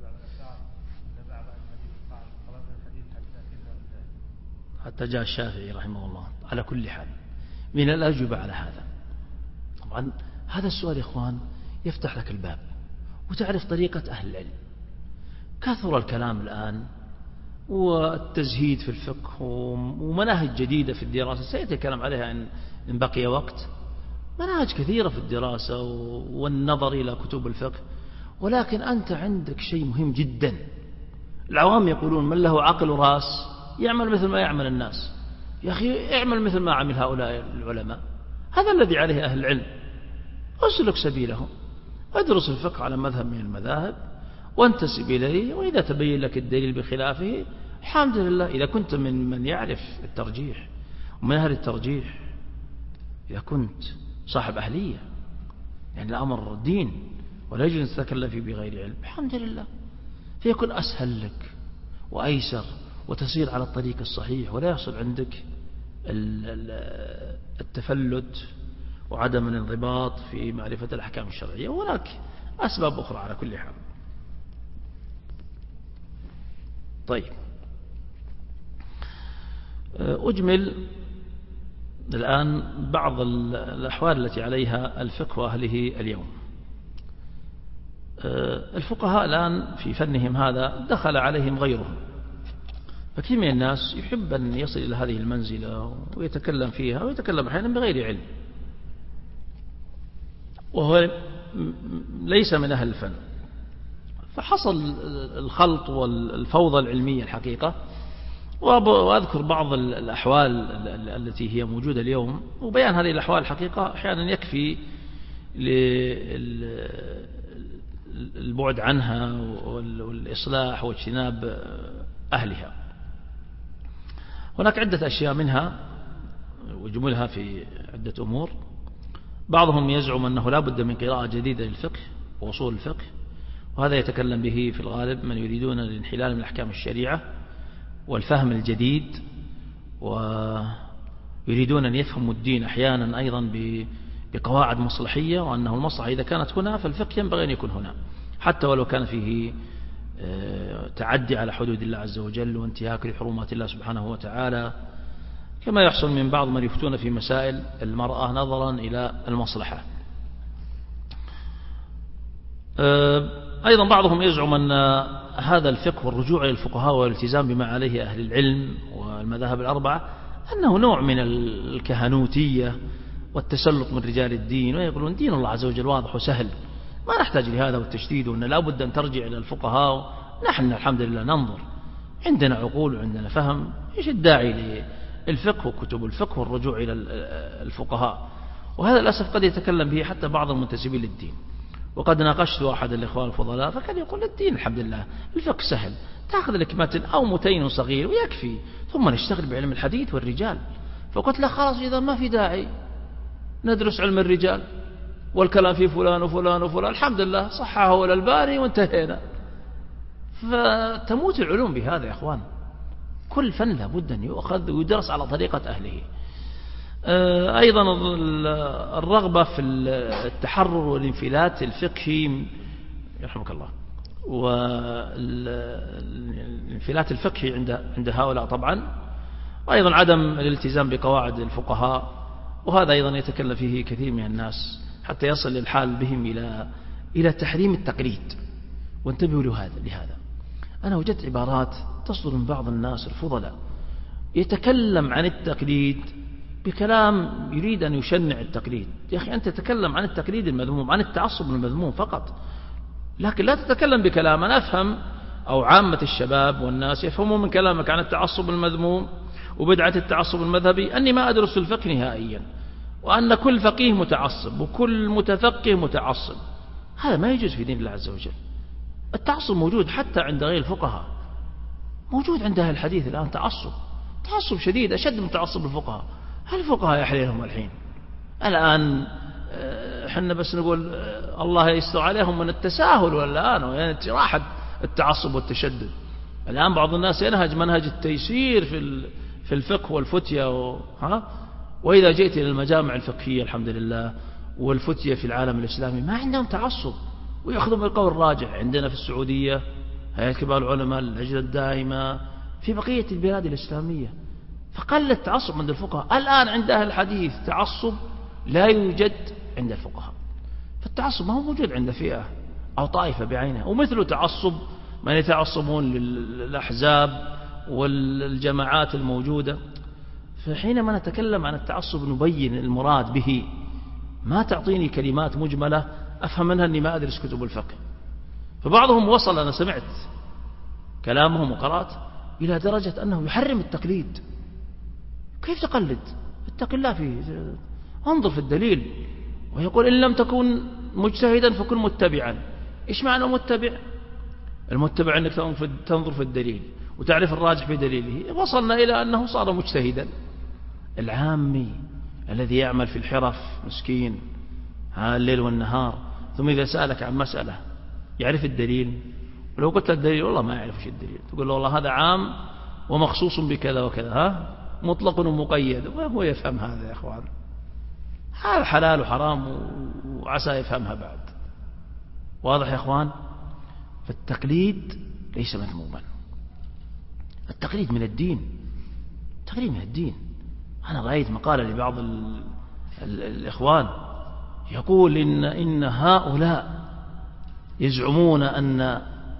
حتى جاء الشافعي رحمه الله. على كل حال من الأجوبة على هذا، طبعا هذا السؤال يا إخوان يفتح لك الباب وتعرف طريقة أهل العلم. كثر الكلام الآن والتزهيد في الفقه ومناهج جديدة في الدراسة، سيأتي الكلام عليها إن بقي وقت. مناهج كثيرة في الدراسة والنظر إلى كتب الفقه، ولكن أنت عندك شيء مهم جدا. العوام يقولون من له عقل وراس يعمل مثل ما يعمل الناس. يا أخي اعمل مثل ما عمل هؤلاء العلماء، هذا الذي عليه أهل العلم. أسلك سبيلهم، أدرس الفقه على مذهب من المذاهب وانتسب إليه، وإذا تبين لك الدليل بخلافه الحمد لله. إذا كنت من من يعرف الترجيح ومن أهل الترجيح، إذا كنت صاحب أهلية، يعني الأمر دين ولا يجوز أن تتكلم فيه بغير علم، الحمد لله، فيكون أسهل لك وأيسر وتسير على الطريق الصحيح، ولا يحصل عندك التفلت وعدم الانضباط في معرفة الأحكام الشرعية. وهناك أسباب أخرى على كل حال. طيب أجمل الآن بعض الأحوال التي عليها الفقه وأهله اليوم. الفقهاء الآن في فنهم هذا دخل عليهم غيرهم، فكثير من الناس يحب أن يصل إلى هذه المنزلة ويتكلم فيها، ويتكلم أحيانا بغير علم، وهو ليس من أهل الفن. فحصل الخلط والفوضى العلمية الحقيقة. وأذكر بعض الأحوال التي هي موجودة اليوم، وبيان هذه الأحوال الحقيقة أحيانا يكفي للبعد عنها والإصلاح واجتناب أهلها. هناك عدة أشياء منها وجملها في عدة أمور. بعضهم يزعم أنه لا بد من قراءة جديدة للفقه وأصول الفقه، وهذا يتكلم به في الغالب من يريدون الانحلال من أحكام الشريعة والفهم الجديد، ويريدون أن يفهموا الدين أحيانا أيضا بقواعد مصلحية، وأنه المصلحة إذا كانت هنا فالفقه ينبغي أن يكون هنا، حتى ولو كان فيه تعدي على حدود الله عز وجل وانتهاك لحرمات الله سبحانه وتعالى، كما يحصل من بعض من يفتون في مسائل المرأة نظرا إلى المصلحة. أيضا بعضهم يزعم أن هذا الفقه والرجوع إلى الفقهاء والالتزام بما عليه أهل العلم والمذاهب الأربعة أنه نوع من الكهنوتية والتسلط من رجال الدين، ويقولون دين الله عز وجل واضح وسهل، ما نحتاج لهذا والتشديد، وأن لا بد أن ترجع إلى الفقهاء. نحن الحمد لله ننظر، عندنا عقول وعندنا فهم، إيش الداعي للفقه وكتب الفقه والرجوع إلى الفقهاء؟ وهذا للأسف قد يتكلم به حتى بعض المنتسبين للدين. وقد ناقشت أحد الإخوان الفضلاء فكان يقول الدين الحمد لله الفقه سهل، تأخذ لك متن أو متين صغير ويكفي، ثم نشتغل بعلم الحديث والرجال. فقلت له خلاص إذا ما في داعي ندرس علم الرجال والكلام في فلان وفلان وفلان، الحمد لله صححه الألباني وانتهينا. فتموت العلوم بهذا يا أخوان. كل فن لابد أن يؤخذ ويدرس على طريقة أهله. أيضا الرغبة في التحرر والانفلات الفقهي يرحمك الله، والانفلات الفقهي عند عند هؤلاء طبعا، وأيضا عدم الالتزام بقواعد الفقهاء، وهذا أيضا يتكلم فيه كثير من الناس حتى يصل الحال بهم إلى إلى تحريم التقليد. وانتبهوا لهذا لهذا أنا وجدت عبارات تصدر من بعض الناس الفضلاء يتكلم عن التقليد بكلام يريد أن يشنع التقليد. يا أخي أنت تتكلم عن التقليد المذموم، عن التعصب المذموم فقط، لكن لا تتكلم بكلام. أنا أفهم أو عامة الشباب والناس يفهمون من كلامك عن التعصب المذموم وبدعة التعصب المذهبي أني ما أدرس الفقه نهائيا، وأن كل فقيه متعصب وكل متفقه متعصب. هذا ما يجوز في دين الله عز وجل. التعصب موجود حتى عند غير الفقهاء، موجود عند أهل الحديث الآن تعصب تعصب شديد أشد من تعصب الفقهاء. هل الفقهاء يحلي لهم الحين الآن؟ احنا بس نقول الله يستر عليهم من التساهل والآن يعني راحت التعصب والتشدد. الآن بعض الناس ينهج منهج التيسير في في الفقه والفتية و... ها؟ وإذا جئت إلى المجامع الفقهية الحمد لله والفتية في العالم الإسلامي ما عندهم تعصب ويأخذون بالقول الراجح. عندنا في السعودية هيئة كبار العلماء اللجنة الدائمة، في بقية البلاد الإسلامية، فقل التعصب عند الفقهاء. الآن عند أهل الحديث تعصب لا يوجد عند الفقهاء. فالتعصب ما هو موجود عند فئة أو طائفة بعينها، ومثل تعصب من يتعصبون للأحزاب والجماعات الموجودة. فحينما نتكلم عن التعصب نبين المراد به، ما تعطيني كلمات مجملة أفهم منها أني ما أدرس كتب الفقه. فبعضهم وصل، أنا سمعت كلامهم وقرأت إلى درجة أنه يحرم التقليد. كيف تقلد؟ اتق الله فيه، انظر في الدليل. ويقول إن لم تكن مجتهدا فكن متبعا. إيش معنى متبع؟ المتبع أنك تنظر في الدليل وتعرف الراجح في دليله. وصلنا إلى أنه صار مجتهدا. العامي الذي يعمل في الحرف مسكين ها الليل والنهار، ثم إذا سألك عن مسألة يعرف الدليل، ولو قلت الدليل والله ما يعرف شيء الدليل، تقول له والله هذا عام ومخصوص بكذا وكذا، ها مطلق ومقيد، وهو يفهم هذا يا أخوان. هذا حلال وحرام وعسى يفهمها بعد. واضح يا أخوان؟ فالتقليد ليس مذموما، التقليد من الدين، التقليد من الدين. أنا رأيت مقالة لبعض ال ال الإخوان يقول إن, إن هؤلاء يزعمون أن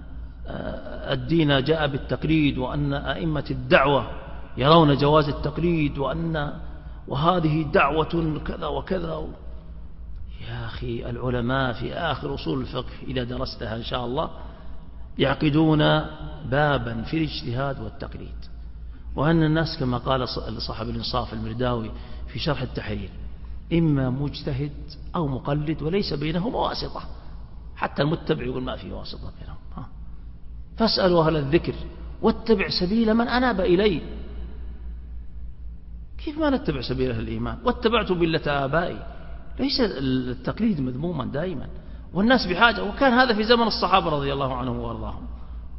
الدين جاء بالتقليد، وأن أئمة الدعوة يرون جواز التقليد، وأن وهذه دعوة كذا وكذا. يا أخي العلماء في آخر أصول الفقه إذا درستها إن شاء الله يعقدون بابا في الاجتهاد والتقليد، وأن الناس كما قال صاحب الإنصاف المرداوي في شرح التحرير إما مجتهد أو مقلد وليس بينهما واسطة. حتى المتبع يقول ما في واسطة بينهم. ها. فاسألوا أهل الذكر واتبع سبيل من أناب إلي. كيف ما نتبع سبيل أهل الإيمان؟ واتبعت ملة آبائي. ليس التقليد مذموما دائما، والناس بحاجة، وكان هذا في زمن الصحابة رضي الله عنهم وارضاهم.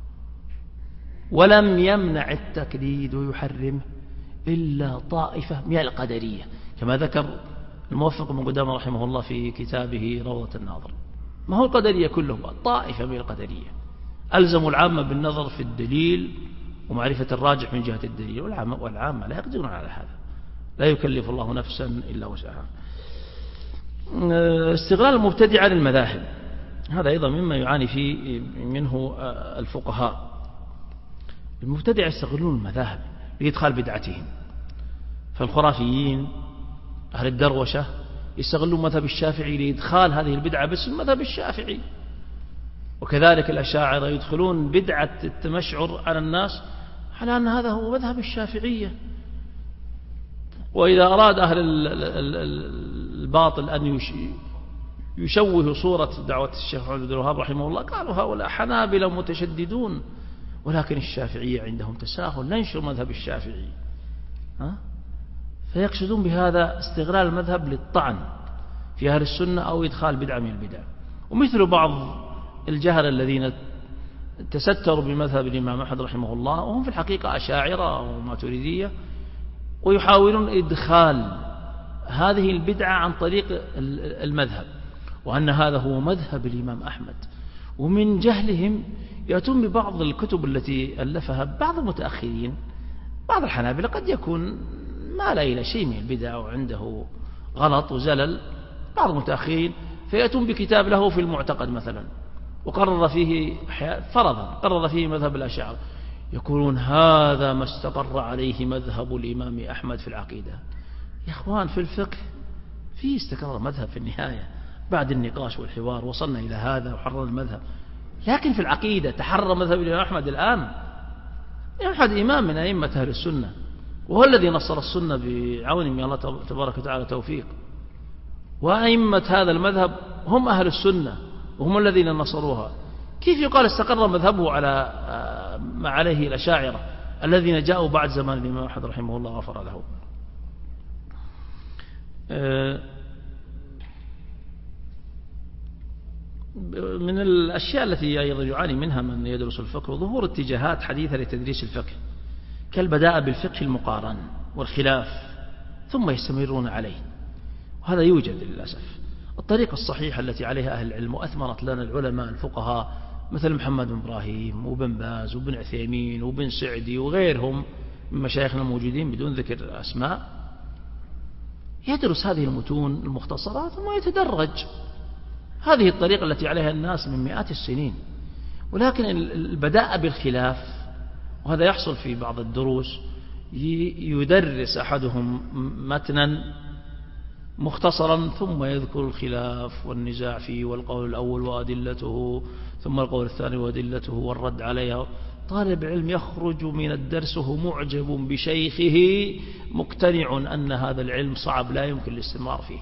ولم يمنع التقليد ويحرمه إلا طائفة من القدرية، كما ذكر الموفق بن قدامة رحمه الله في كتابه روضة الناظر. ما هو القدرية كلهم، طائفة من القدرية ألزموا العامة بالنظر في الدليل ومعرفة الراجح من جهة الدليل، والعامة, والعامة لا يقدرون على هذا، لا يكلف الله نفسا إلا وسعها. استغلال المبتدع للمذاهب، هذا أيضا مما يعاني فيه منه الفقهاء. المبتدع يستغلون المذاهب لإدخال بدعتهم. فالخرافيين أهل الدروشة يستغلون مذهب الشافعي لإدخال هذه البدعة باسم المذهب الشافعي، وكذلك الأشاعرة يدخلون بدعة التمشعر على الناس على أن هذا هو مذهب الشافعية. وإذا أراد أهل الباطل أن يشوه صورة دعوة الشيخ محمد بن الوهاب رحمه الله قالوا هؤلاء حنابلة متشددون ولكن الشافعية عندهم تساهل، ننشر مذهب الشافعي، ها؟ فيقصدون بهذا استغلال المذهب للطعن في أهل السنة أو إدخال بدعة من البدع. ومثل بعض الجهل الذين تستروا بمذهب الإمام أحمد رحمه الله وهم في الحقيقة أشاعرة أو ماتريدية، ويحاولون إدخال هذه البدعة عن طريق المذهب، وأن هذا هو مذهب الإمام أحمد. ومن جهلهم يأتون ببعض الكتب التي ألفها بعض المتأخرين، بعض الحنابلة قد يكون ما لا إلى شيء من البدع وعنده غلط وزلل، بعض المتأخرين فيأتون بكتاب له في المعتقد مثلا وقرر فيه فرضا قرر فيه مذهب الأشاعرة، يقولون هذا ما استقر عليه مذهب الإمام أحمد في العقيدة. يا إخوان، في الفقه فيه استقرار مذهب في النهاية، بعد النقاش والحوار وصلنا إلى هذا وحرر المذهب. لكن في العقيدة تحرر مذهب الإمام أحمد الآن. أحد إمام من أئمة أهل السنة، وهو الذي نصر السنة بعون من الله تبارك وتعالى توفيق، وأئمة هذا المذهب هم أهل السنة وهم الذين نصروها. كيف يقال استقر مذهبه على ما عليه الأشاعرة الذين جاءوا بعد زمان الإمام أحمد رحمه الله غفر له؟ من الأشياء التي أيضا يعاني منها من يدرس الفقه ظهور اتجاهات حديثة لتدريس الفقه، كالبداء بالفقه المقارن والخلاف ثم يستمرون عليه، وهذا يوجد للأسف. الطريقة الصحيحة التي عليها أهل العلم وأثمرت لنا العلماء الفقهاء مثل محمد بن إبراهيم وبن باز وبن عثيمين وبن سعدي وغيرهم من مشايخنا الموجودين بدون ذكر أسماء، يدرس هذه المتون المختصرات ثم يتدرج. هذه الطريقة التي عليها الناس من مئات السنين. ولكن البداء بالخلاف، وهذا يحصل في بعض الدروس، يدرس أحدهم متنا مختصرا ثم يذكر الخلاف والنزاع فيه والقول الأول وأدلته، ثم القول الثاني وأدلته والرد عليها. طالب علم يخرج من الدرس وهو معجب بشيخه مقتنع أن هذا العلم صعب لا يمكن الاستمرار فيه.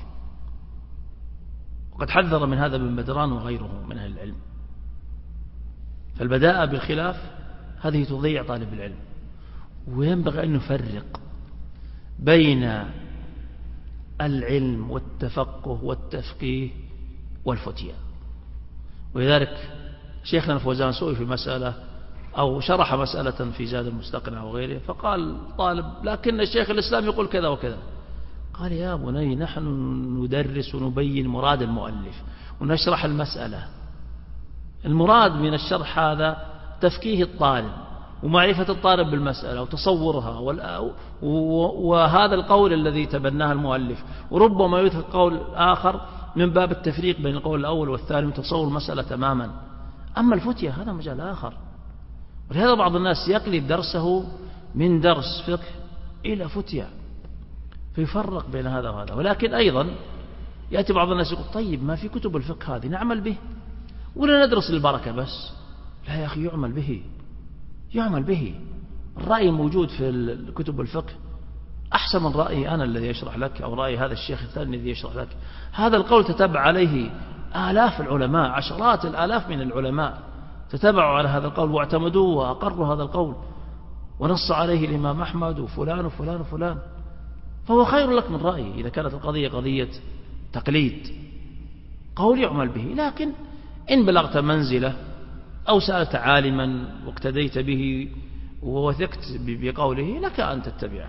وقد حذر من هذا ابن بدران وغيره من أهل العلم. فالبداء بالخلاف هذه تضيع طالب العلم، وينبغي أن نفرق بين العلم والتفقه والتفقيه والفتية. ولذلك شيخنا الفوزان سئل في مسألة أو شرح مسألة في زاد المستقنع وغيره، فقال طالب لكن الشيخ الإسلام يقول كذا وكذا. قال يا بني نحن ندرس ونبين مراد المؤلف ونشرح المسألة. المراد من الشرح هذا تفقيه الطالب ومعرفة الطالب بالمسألة وتصورها، وهذا القول الذي تبناه المؤلف. وربما يذكر قول آخر من باب التفريق بين القول الأول والثاني وتصور المسألة تماما. أما الفتية هذا مجال آخر. ولهذا بعض الناس يقلب درسه من درس فقه إلى فتية، فيفرق بين هذا وهذا. ولكن أيضا يأتي بعض الناس يقول طيب ما في كتب الفقه هذه نعمل به ولا ندرس البركة بس؟ لا يا أخي، يعمل به، يعمل به. الرأي الموجود في كتب الفقه أحسن من رأيي أنا الذي يشرح لك أو رأي هذا الشيخ الثاني الذي يشرح لك. هذا القول تتبع عليه آلاف العلماء، عشرات الآلاف من العلماء تتبعوا على هذا القول واعتمدوا وأقروا هذا القول، ونص عليه الإمام أحمد وفلان وفلان وفلان. فهو خير لك من رأيي إذا كانت القضية قضية تقليد. قول يعمل به، لكن إن بلغت منزلة أو سألت عالما واقتديت به ووثقت بقوله لك أن تتبعه.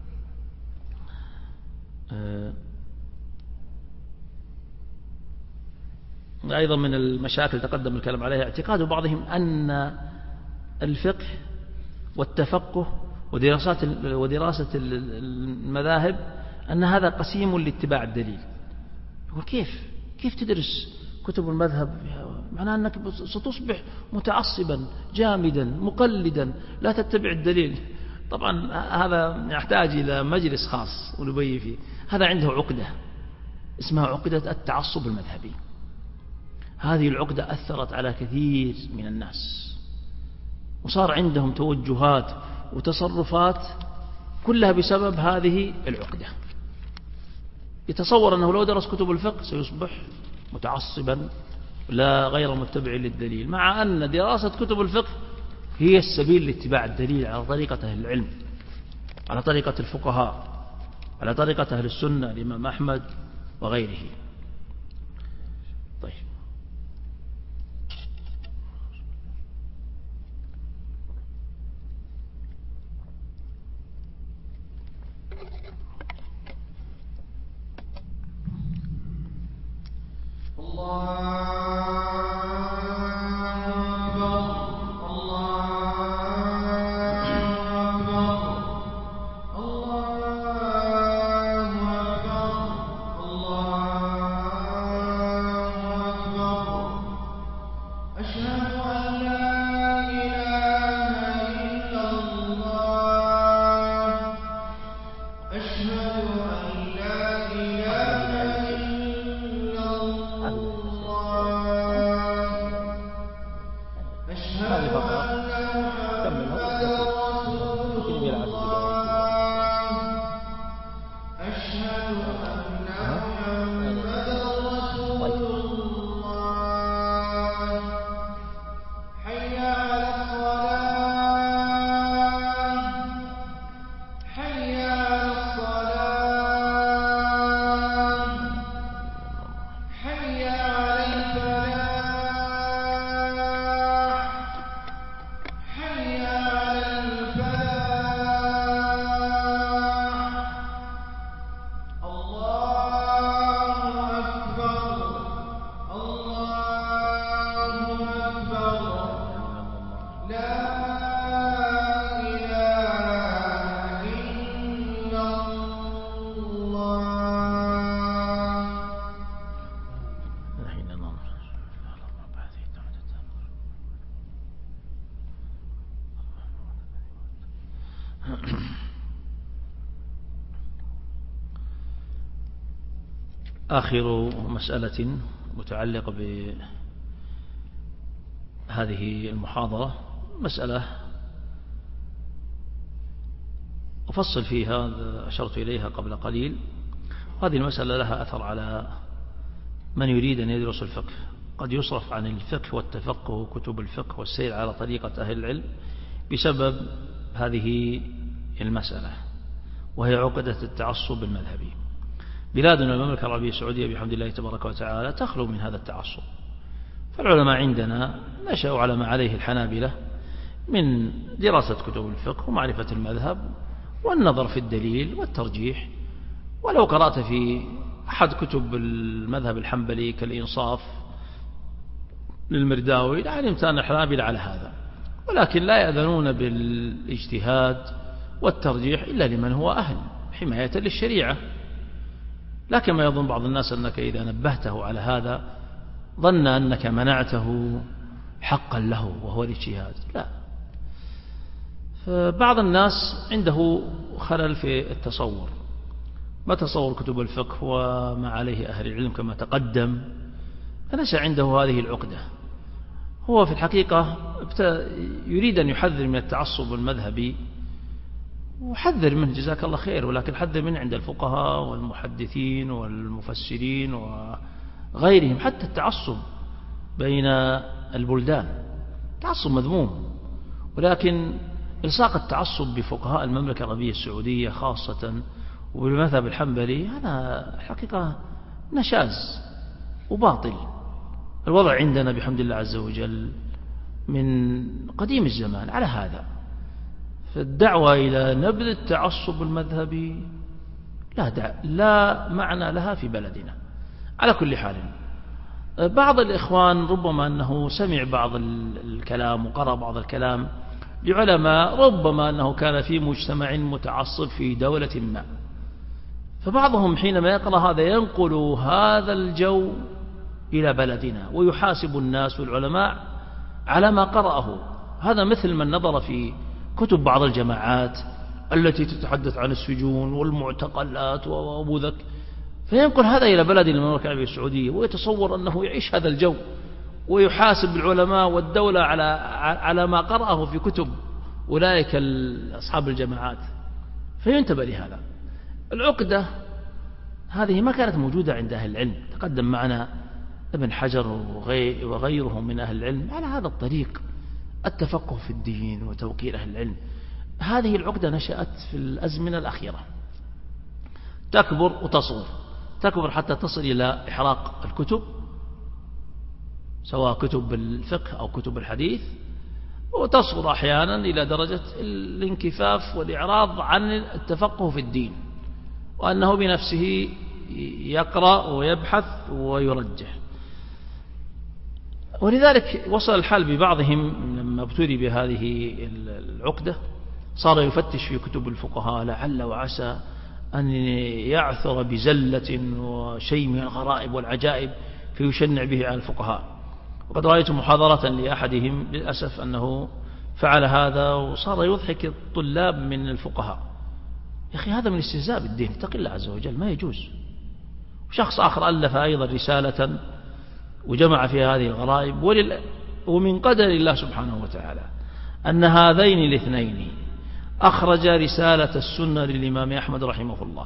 أيضا من المشاكل تقدم الكلام عليها اعتقاد بعضهم أن الفقه والتفقه ودراسات ودراسة المذاهب أن هذا قسيم لاتباع الدليل. وكيف كيف تدرس كتب المذهب؟ معناه أنك ستصبح متعصبا جامدا مقلدا لا تتبع الدليل. طبعا هذا يحتاج إلى مجلس خاص ونبين فيه. هذا عنده عقدة اسمها عقدة التعصب المذهبي. هذه العقدة أثرت على كثير من الناس، وصار عندهم توجهات وتصرفات كلها بسبب هذه العقدة. يتصور أنه لو درس كتب الفقه سيصبح متعصبا لا غير متبع للدليل، مع أن دراسة كتب الفقه هي السبيل لاتباع الدليل على طريقة أهل العلم، على طريقة الفقهاء، على طريقة أهل السنة الإمام أحمد وغيره. طيب آخر مسألة متعلقة بهذه المحاضرة مسألة أفصل فيها، أشرت إليها قبل قليل. هذه المسألة لها أثر على من يريد أن يدرس الفقه. قد يصرف عن الفقه والتفقه وكتب الفقه والسير على طريقة أهل العلم بسبب هذه المسألة، وهي عقدة التعصب المذهبي. بلادنا المملكة العربية السعودية بحمد الله تبارك وتعالى تخلو من هذا التعصب. فالعلماء عندنا نشأوا على ما عليه الحنابلة من دراسة كتب الفقه ومعرفة المذهب والنظر في الدليل والترجيح. ولو قرأت في أحد كتب المذهب الحنبلي كالإنصاف للمرداوي لعلمت أن الحنابلة على هذا، ولكن لا يأذنون بالاجتهاد والترجيح إلا لمن هو أهل حماية للشريعة. لكن ما يظن بعض الناس أنك إذا نبهته على هذا ظن أنك منعته حقا له وهو الاجتهاد. لا، فبعض الناس عنده خلل في التصور، ما تصور كتب الفقه وما عليه أهل العلم كما تقدم، فنشأ عنده هذه العقدة. هو في الحقيقة يريد أن يحذر من التعصب المذهبي، وحذر منه جزاك الله خير، ولكن حذر منه عند الفقهاء والمحدثين والمفسرين وغيرهم. حتى التعصب بين البلدان تعصب مذموم، ولكن إلصاق التعصب بفقهاء المملكة العربية السعودية خاصة وبالمذهب الحنبلي هذا حقيقة نشاز وباطل. الوضع عندنا بحمد الله عز وجل من قديم الزمان على هذا. فالدعوة إلى نبذ التعصب المذهبي لا, دع... لا معنى لها في بلدنا. على كل حال، بعض الإخوان ربما أنه سمع بعض الكلام وقرأ بعض الكلام لعلماء، ربما أنه كان في مجتمع متعصب في دولة ما، فبعضهم حينما يقرأ هذا ينقل هذا الجو إلى بلدنا ويحاسب الناس والعلماء على ما قرأه. هذا مثل من نظر في كتب بعض الجماعات التي تتحدث عن السجون والمعتقلات وأبو ذك، فينقل هذا إلى بلد المملكة العربية السعودية ويتصور أنه يعيش هذا الجو ويحاسب العلماء والدولة على على ما قرأه في كتب أولئك أصحاب الجماعات. فينتبه لهذا. العقدة هذه ما كانت موجودة عند أهل العلم. تقدم معنا ابن حجر وغيره من أهل العلم على هذا الطريق التفقه في الدين وتوقير أهل العلم. هذه العقدة نشأت في الأزمنة الأخيرة، تكبر وتصغر، تكبر حتى تصل إلى إحراق الكتب، سواء كتب الفقه أو كتب الحديث، وتصغر أحيانا إلى درجة الانكفاف والإعراض عن التفقه في الدين، وأنه بنفسه يقرأ ويبحث ويرجح. ولذلك وصل الحال ببعضهم لما ابتلي بهذه العقدة صار يفتش في كتب الفقهاء لعل وعسى أن يعثر بزلة وشيء من الغرائب والعجائب فيشنع به على الفقهاء. وقد رأيت محاضرة لأحدهم للأسف أنه فعل هذا وصار يضحك الطلاب من الفقهاء. يا أخي هذا من استهزاء بالدين، اتق الله عز وجل، ما يجوز. وشخص آخر ألف أيضا رسالة وجمع فيها هذه الغرائب. ولل... ومن قدر الله سبحانه وتعالى أن هذين الاثنين أخرج رسالة السنة للإمام أحمد رحمه الله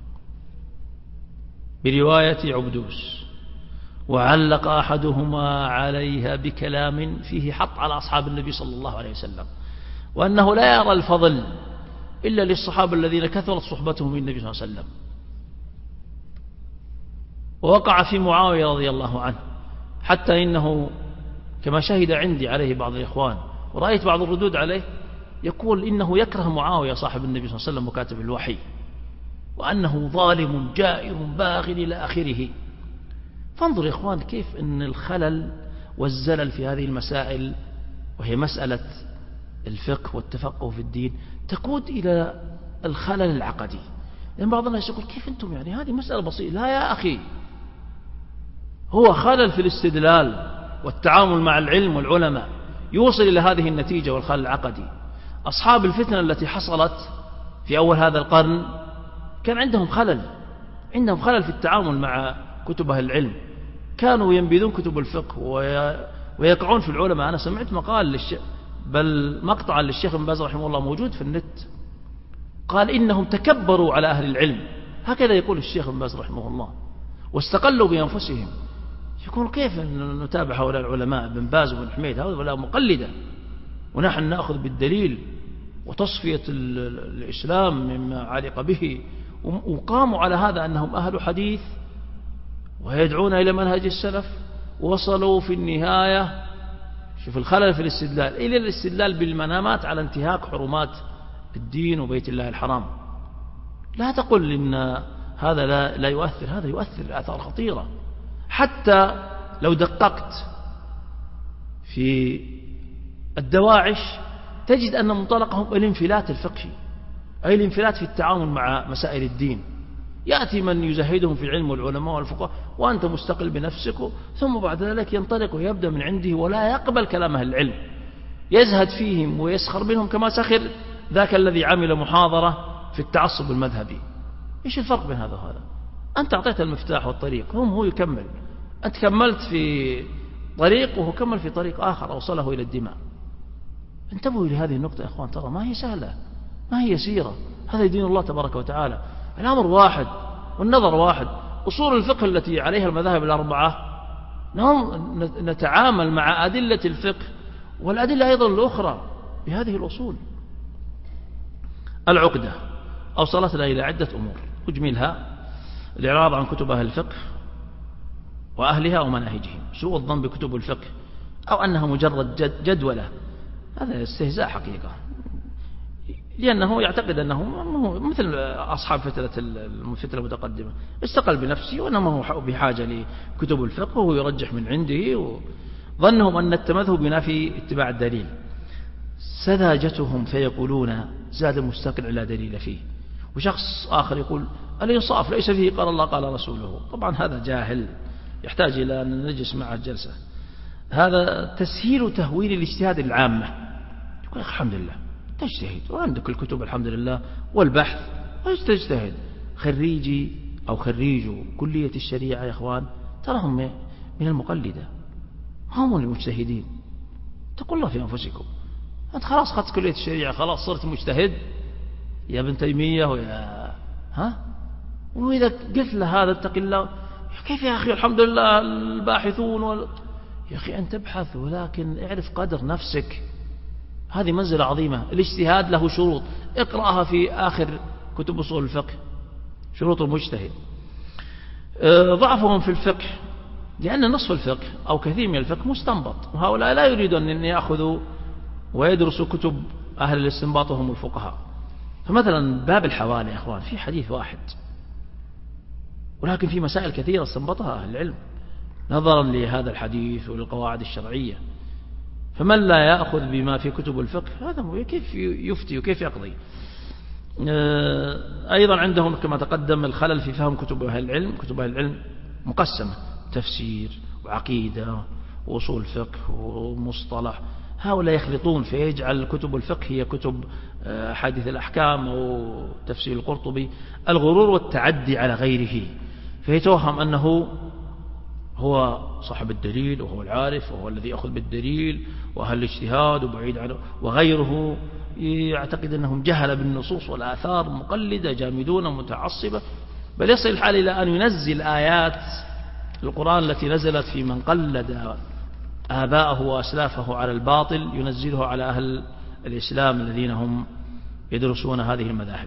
برواية عبدوس، وعلق أحدهما عليها بكلام فيه حط على أصحاب النبي صلى الله عليه وسلم، وأنه لا يرى الفضل إلا للصحابة الذين كثرت صحبتهم من النبي صلى الله عليه وسلم. ووقع في معاوية رضي الله عنه، حتى إنه كما شهد عندي عليه بعض الإخوان ورأيت بعض الردود عليه يقول إنه يكره معاوية صاحب النبي صلى الله عليه وسلم وكاتب الوحي، وأنه ظالم جائر باغ إلى آخره. فانظر يا إخوان كيف أن الخلل والزلل في هذه المسائل، وهي مسألة الفقه والتفقه في الدين، تقود إلى الخلل العقدي. لأن بعض الناس يقول كيف أنتم يعني هذه مسألة بسيطة. لا يا أخي، هو خلل في الاستدلال والتعامل مع العلم والعلماء يوصل إلى هذه النتيجة والخلل العقدي. أصحاب الفتنة التي حصلت في أول هذا القرن كان عندهم خلل، عندهم خلل في التعامل مع كتب أهل العلم، كانوا ينبذون كتب الفقه ويقعون في العلماء. أنا سمعت مقال للشيخ بل مقطع للشيخ ابن باز رحمه الله موجود في النت، قال إنهم تكبروا على أهل العلم، هكذا يقول الشيخ ابن باز رحمه الله، واستقلوا بأنفسهم. يقول كيف نتابع هؤلاء العلماء ابن باز وابن حميد، هؤلاء مقلدة، ونحن نأخذ بالدليل وتصفية الإسلام مما علق به. وقاموا على هذا أنهم أهل حديث ويدعون إلى منهج السلف، وصلوا في النهاية شوف الخلل في الاستدلال إلى الاستدلال بالمنامات على انتهاك حرمات الدين وبيت الله الحرام. لا تقل إن هذا لا, لا يؤثر، هذا يؤثر آثار خطيرة. حتى لو دققت في الدواعش تجد أن منطلقهم الانفلات الفقهي، أي الانفلات في التعامل مع مسائل الدين. يأتي من يزهدهم في العلم والعلماء والفقهاء وأنت مستقل بنفسك، ثم بعد ذلك ينطلق ويبدأ من عنده ولا يقبل كلام أهل العلم، يزهد فيهم ويسخر منهم كما سخر ذاك الذي عمل محاضرة في التعصب المذهبي. إيش الفرق بين هذا وهذا؟ أنت أعطيت المفتاح والطريق، هم هو يكمل، أنت كملت في طريق وهو كمل في طريق آخر أوصله إلى الدماء. انتبهوا لهذه النقطة يا أخوان، ترى ما هي سهلة، ما هي يسيرة. هذا دين الله تبارك وتعالى، الأمر واحد والنظر واحد. أصول الفقه التي عليها المذاهب الأربعة نتعامل مع أدلة الفقه والأدلة أيضا الأخرى بهذه الأصول. العقدة أوصلتنا إلى عدة أمور، أجملها: الإعراض عن كتب أهل الفقه وأهلها ومناهجهم، سوء الظن بكتب الفقه أو أنها مجرد جد جدولة، هذا استهزاء حقيقة، لأنه يعتقد أنه مثل أصحاب فترة الفترة المتقدمة، استقل بنفسه وأنه هو بحاجة لكتب الفقه وهو يرجح من عنده، وظنهم أن التمذهب بنافي اتباع الدليل. سذاجتهم فيقولون زاد مستقل لا دليل فيه. وشخص آخر يقول الإنصاف ليس فيه قال الله قال رسوله. طبعا هذا جاهل يحتاج إلى أن نجلس معه الجلسة. هذا تسهيل تهويل الاجتهاد العامة. يقول الحمد لله تجتهد وعندك الكتب الحمد لله والبحث وتجتهد. خريجي أو خريجوا كلية الشريعة يا إخوان تراهم من المقلدة، هم المجتهدين. اتقوا الله في أنفسكم. أنت خلاص خدت كلية الشريعة، خلاص صرت مجتهد يا ابن تيمية ويا ها. وإذا قلت له هذا اتق الله، كيف يا أخي الحمد لله الباحثون وال... يا أخي أنت ابحث ولكن اعرف قدر نفسك. هذه منزلة عظيمة. الاجتهاد له شروط، اقرأها في آخر كتب أصول الفقه، شروط المجتهد. ضعفهم في الفقه لأن نصف الفقه أو كثير من الفقه مستنبط، وهؤلاء لا يريدون أن يأخذوا ويدرسوا كتب أهل الاستنباط وهم الفقهاء. فمثلا باب الحوالي يا أخوان في حديث واحد، ولكن في مسائل كثيرة استنبطها أهل العلم نظرا لهذا الحديث وللقواعد الشرعية. فمن لا يأخذ بما في كتب الفقه هذا كيف يفتي وكيف يقضي؟ أيضا عندهم كما تقدم الخلل في فهم كتب أهل العلم. كتب أهل العلم مقسمة، تفسير وعقيدة وأصول فقه ومصطلح. هؤلاء يخلطون فيجعل كتب الفقه هي كتب حديث الأحكام أو تفسير القرطبي. الغرور والتعدي على غيره، فيتوهم أنه هو صاحب الدليل وهو العارف وهو الذي يأخذ بالدليل وأهل الاجتهاد وبعيد عنه، وغيره يعتقد أنهم جهل بالنصوص والآثار، مقلدة جامدون متعصبة. بل يصل الحال إلى أن ينزل آيات القرآن التي نزلت في من قلد آباءه وأسلافه على الباطل ينزله على أهل الإسلام الذين هم يدرسون هذه المذاهب.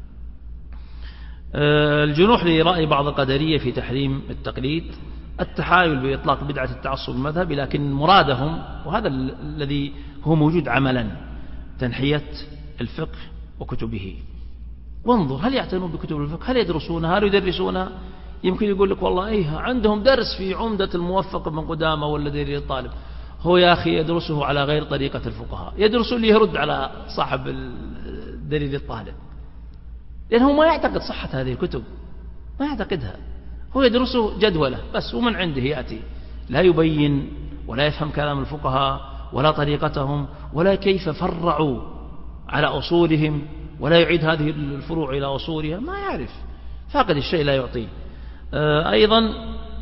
الجنوح لرأي بعض القدرية في تحريم التقليد، التحايل بإطلاق بدعة التعصب المذهبي، لكن مرادهم وهذا الذي هو موجود عملا تنحية الفقه وكتبه. وانظر هل يعتنون بكتب الفقه؟ هل يدرسونها؟ هل يدرسونها؟ يمكن يقول لك والله إيه عندهم درس في عمدة الموفق من قدامة ولا دليل الطالب. هو يا أخي يدرسه على غير طريقة الفقهاء، يدرس اللي يرد على صاحب دليل الطالب، لأنه ما يعتقد صحة هذه الكتب، ما يعتقدها. هو يدرسه جدولة بس، ومن عنده يأتي لا يبين ولا يفهم كلام الفقهاء ولا طريقتهم ولا كيف فرعوا على أصولهم، ولا يعيد هذه الفروع إلى أصولها، ما يعرف، فاقد الشيء لا يعطيه. أيضا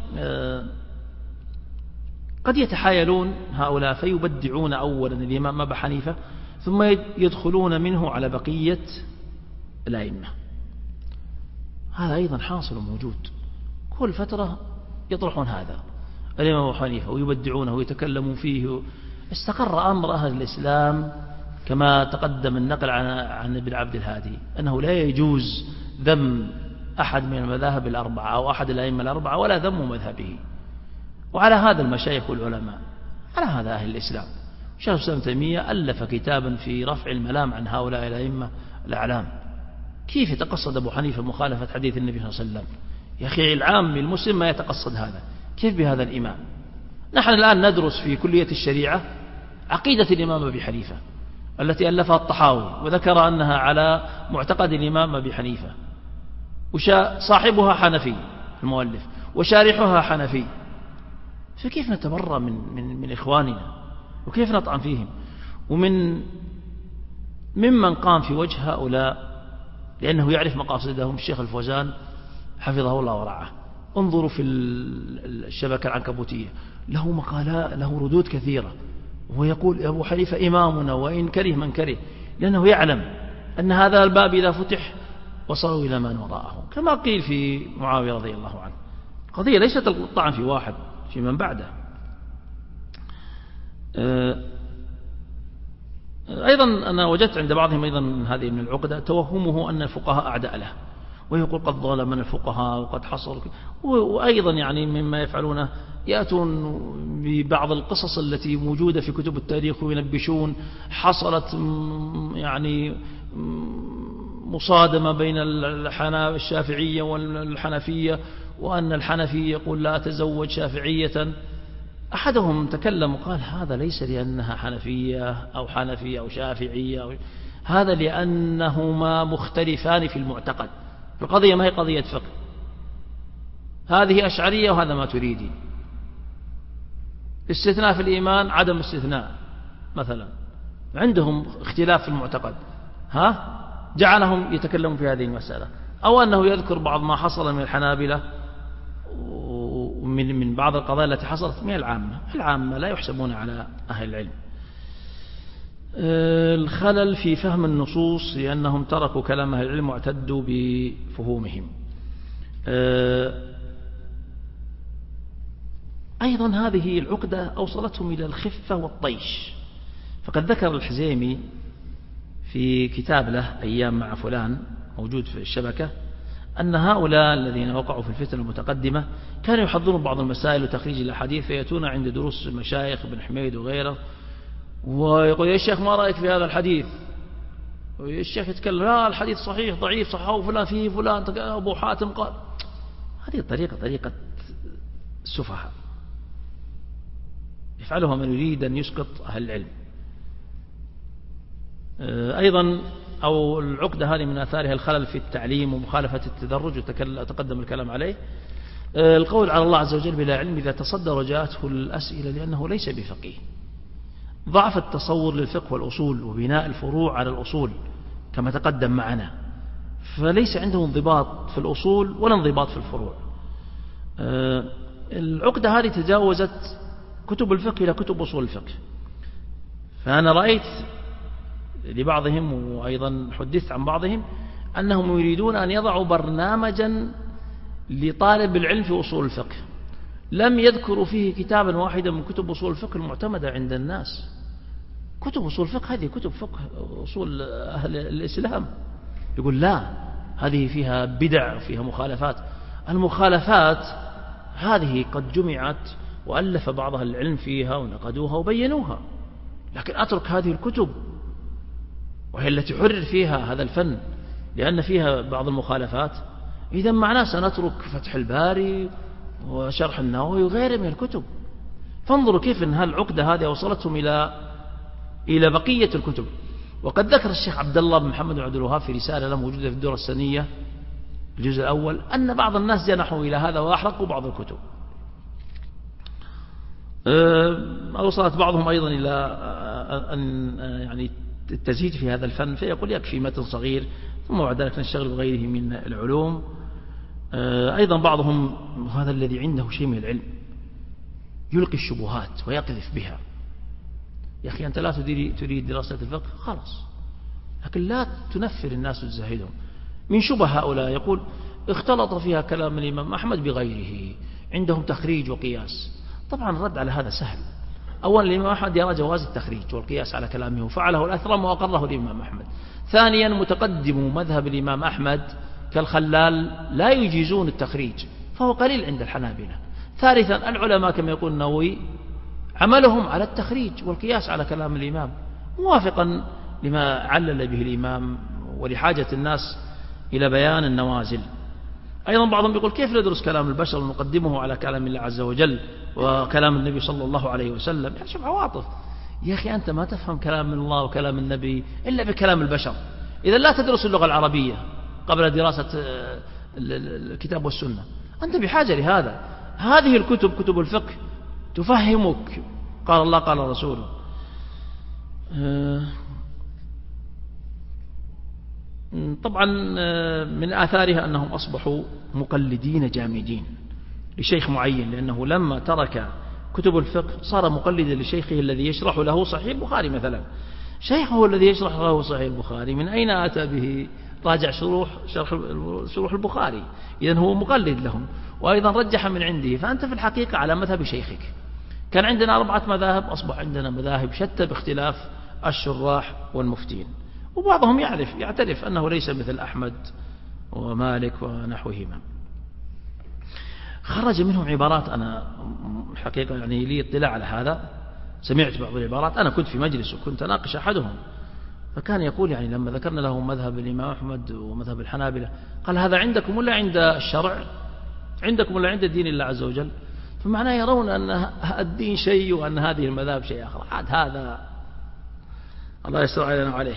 قد يتحايلون هؤلاء فيبدعون أولا الإمام أبا حنيفة ثم يدخلون منه على بقية الأئمة. هذا أيضا حاصل وموجود، كل فترة يطرحون هذا الإمام أبو حنيفة ويبدعونه ويتكلمون فيه. استقر أمر أهل الإسلام كما تقدم النقل عن عن ابن عبد الهادي أنه لا يجوز ذم أحد من المذاهب الأربعة أو أحد الأئمة الأربعة ولا ذم مذهبه. وعلى هذا المشايخ والعلماء، على هذا أهل الإسلام. شيخ الإسلام ابن تيمية ألف كتابا في رفع الملام عن هؤلاء الأئمة الأعلام. كيف يتقصد أبو حنيفة مخالفة حديث النبي صلى الله عليه وسلم؟ يا أخي العام المسلم ما يتقصد هذا، كيف بهذا الإمام؟ نحن الآن ندرس في كلية الشريعة عقيدة الإمام أبي حنيفة التي ألفها الطحاوي وذكر أنها على معتقد الإمام أبي حنيفة، وصاحبها حنفي المؤلف وشارحها حنفي، فكيف نتبرأ من, من, من إخواننا وكيف نطعن فيهم؟ ومن ممن قام في وجه هؤلاء لأنه يعرف مقاصدهم الشيخ الفوزان حفظه الله ورعاه. انظروا في الشبكة العنكبوتية، له مقالات، له ردود كثيرة، ويقول أبو حنيفة إمامنا وإن كره من كره، لأنه يعلم أن هذا الباب إذا فتح وصلوا إلى من وراءه، كما قيل في معاوية رضي الله عنه. قضية ليست الطعن في واحد، في من بعده. أيضا أنا وجدت عند بعضهم أيضا هذه من العقدة توهمه أن الفقهاء أعداء له، ويقول قد ظلمنا الفقهاء وقد حصل. وأيضا يعني مما يفعلونه يأتون ببعض القصص التي موجودة في كتب التاريخ وينبشون حصلت يعني مصادمة بين الشافعية والحنفية، وأن الحنفي يقول لا تزوج شافعية. أحدهم تكلم وقال هذا ليس لأنها حنفية أو حنفية أو شافعية أو هذا لأنهما مختلفان في المعتقد. القضية ما هي قضية فقه، هذه أشعرية وهذا ما تريدي. استثناء في الإيمان، عدم استثناء مثلا، عندهم اختلاف في المعتقد، ها جعلهم يتكلمون في هذه المسألة. أو أنه يذكر بعض ما حصل من الحنابلة ومن من بعض القضايا التي حصلت من العامة. العامة لا يحسبون على أهل العلم. الخلل في فهم النصوص لأنهم تركوا كلام أهل العلم واعتدوا بفهومهم. أيضا هذه العقدة أوصلتهم إلى الخفة والطيش، فقد ذكر الحزيمي في كتاب له أيام مع فلان موجود في الشبكة أن هؤلاء الذين وقعوا في الفتن المتقدمة كانوا يحضرون بعض المسائل وتخريج الأحاديث فيأتون عند دروس المشايخ ابن حميد وغيره ويقول يا شيخ ما رأيك في هذا الحديث؟ والشيخ يتكلم لا الحديث صحيح ضعيف صححه فلان فيه فلان أبو حاتم قال. هذه طريقة طريقة السفهاء يفعلها من يريد أن يسقط أهل العلم. أيضا أو العقدة هذه من آثارها الخلل في التعليم ومخالفة التدرج وتقدم الكلام عليه. القول على الله عز وجل بلا علم إذا تصدر وجاءته الأسئلة لأنه ليس بفقيه. ضعف التصور للفقه والأصول وبناء الفروع على الأصول كما تقدم معنا، فليس عنده انضباط في الأصول ولا انضباط في الفروع. العقدة هذه تجاوزت كتب الفقه إلى كتب أصول الفقه. فأنا رأيت لبعضهم وأيضا حدثت عن بعضهم أنهم يريدون أن يضعوا برنامجا لطالب العلم في أصول الفقه لم يذكروا فيه كتابا واحدا من كتب أصول الفقه المعتمدة عند الناس. كتب أصول الفقه هذه كتب فقه أصول أهل الإسلام. يقول لا هذه فيها بدع وفيها مخالفات. المخالفات هذه قد جمعت وألف بعض أهل العلم فيها ونقدوها وبينوها، لكن أترك هذه الكتب وهي التي حرر فيها هذا الفن لأن فيها بعض المخالفات، إذا معناه سنترك فتح الباري وشرح النووي وغيره من الكتب. فانظروا كيف أن هالعقدة هذه وصلتهم إلى إلى بقية الكتب. وقد ذكر الشيخ عبد الله بن محمد بن عبد الوهاب في رسالة له موجودة في الدورة السنية الجزء الأول أن بعض الناس جنحوا إلى هذا وأحرقوا بعض الكتب. أوصلت بعضهم أيضا إلى أن يعني التزهيد في هذا الفن، فيقول يكفي متن صغير ثم بعد ذلك نشتغل بغيره من العلوم. أيضا بعضهم هذا الذي عنده شيء من العلم يلقي الشبهات ويقذف بها. يا أخي أنت لا تريد دراسة الفقه خلاص، لكن لا تنفر الناس وتزهدهم. من شبه هؤلاء يقول اختلط فيها كلام الإمام أحمد بغيره، عندهم تخريج وقياس. طبعا الرد على هذا سهل. أولا الإمام أحمد يرى جواز التخريج والقياس على كلامه وفعله الأثرم وأقره الإمام أحمد. ثانيا متقدم مذهب الإمام أحمد كالخلال لا يجيزون التخريج فهو قليل عند الحنابلة. ثالثا العلماء كما يقول النووي عملهم على التخريج والقياس على كلام الإمام موافقا لما علل به الإمام ولحاجة الناس إلى بيان النوازل. أيضا بعضهم يقول كيف ندرس كلام البشر ونقدمه على كلام الله عز وجل وكلام النبي صلى الله عليه وسلم؟ يعني شوف عواطف. يا أخي أنت ما تفهم كلام الله وكلام النبي إلا بكلام البشر. إذا لا تدرس اللغة العربية قبل دراسة الكتاب والسنة أنت بحاجة لهذا. هذه الكتب كتب الفقه تفهمك قال الله قال رسوله. طبعا من آثارها أنهم أصبحوا مقلدين جامدين لشيخ معين، لأنه لما ترك كتب الفقه صار مقلدا لشيخه الذي يشرح له صحيح البخاري مثلا. شيخه الذي يشرح له صحيح البخاري من أين أتى به؟ راجع شروح شرح شروح البخاري. إذن هو مقلد لهم وأيضا رجح من عنده. فأنت في الحقيقة على مذهب شيخك. كان عندنا أربعة مذاهب أصبح عندنا مذاهب شتى باختلاف الشراح والمفتين، وبعضهم يعرف يعترف أنه ليس مثل أحمد ومالك ونحوهما. خرج منهم عبارات أنا الحقيقة يعني لي اطلاع على هذا، سمعت بعض العبارات. أنا كنت في مجلس وكنت أناقش أحدهم فكان يقول يعني لما ذكرنا له مذهب الإمام أحمد ومذهب الحنابلة قال هذا عندكم ولا عند الشرع؟ عندكم ولا عند الدين الله عز وجل؟ فمعناه يرون أن الدين شيء وأن هذه المذاهب شيء آخر. عاد هذا الله يستر علينا وعليه.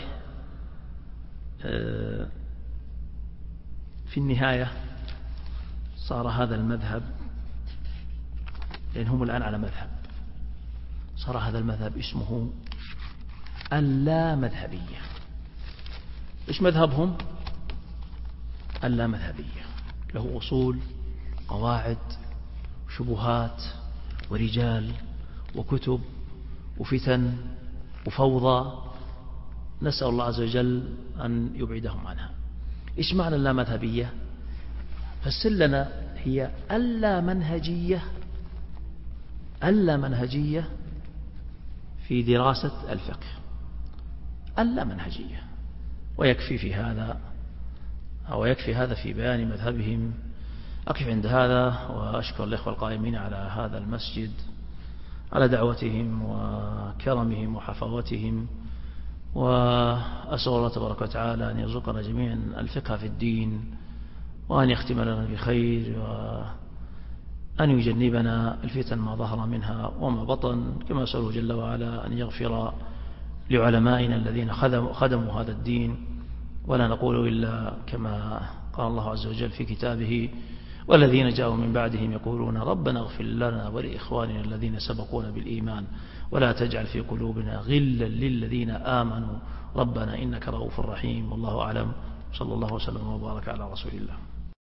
في النهاية صار هذا المذهب، لأن هم الآن على مذهب، صار هذا المذهب اسمه اللا مذهبية. إيش مذهبهم؟ اللا مذهبية، له أصول قواعد وشبهات ورجال وكتب وفتن وفوضى، نسأل الله عز وجل أن يبعدهم عنها. إيش معنى اللا مذهبية؟ فسر لنا. هي اللا منهجية، اللا منهجية في دراسة الفقه اللامنهجية، ويكفي في هذا أو يكفي هذا في بيان مذهبهم. أقف عند هذا وأشكر الإخوة القائمين على هذا المسجد على دعوتهم وكرمهم وحفاوتهم، وأسأل الله تبارك وتعالى أن يرزقنا جميعا الفقه في الدين، وأن يختم لنا بخير، وأن يجنبنا الفتن ما ظهر منها وما بطن، كما أسأله جل وعلا أن يغفر لعلمائنا الذين خدموا هذا الدين. ولا نقول إلا كما قال الله عز وجل في كتابه: والذين جاءوا من بعدهم يقولون ربنا اغفر لنا ولإخواننا الذين سبقونا بالإيمان ولا تجعل في قلوبنا غلا للذين آمنوا ربنا إنك رؤوف رحيم. والله أعلم، صلى الله وسلم وبارك على رسول الله.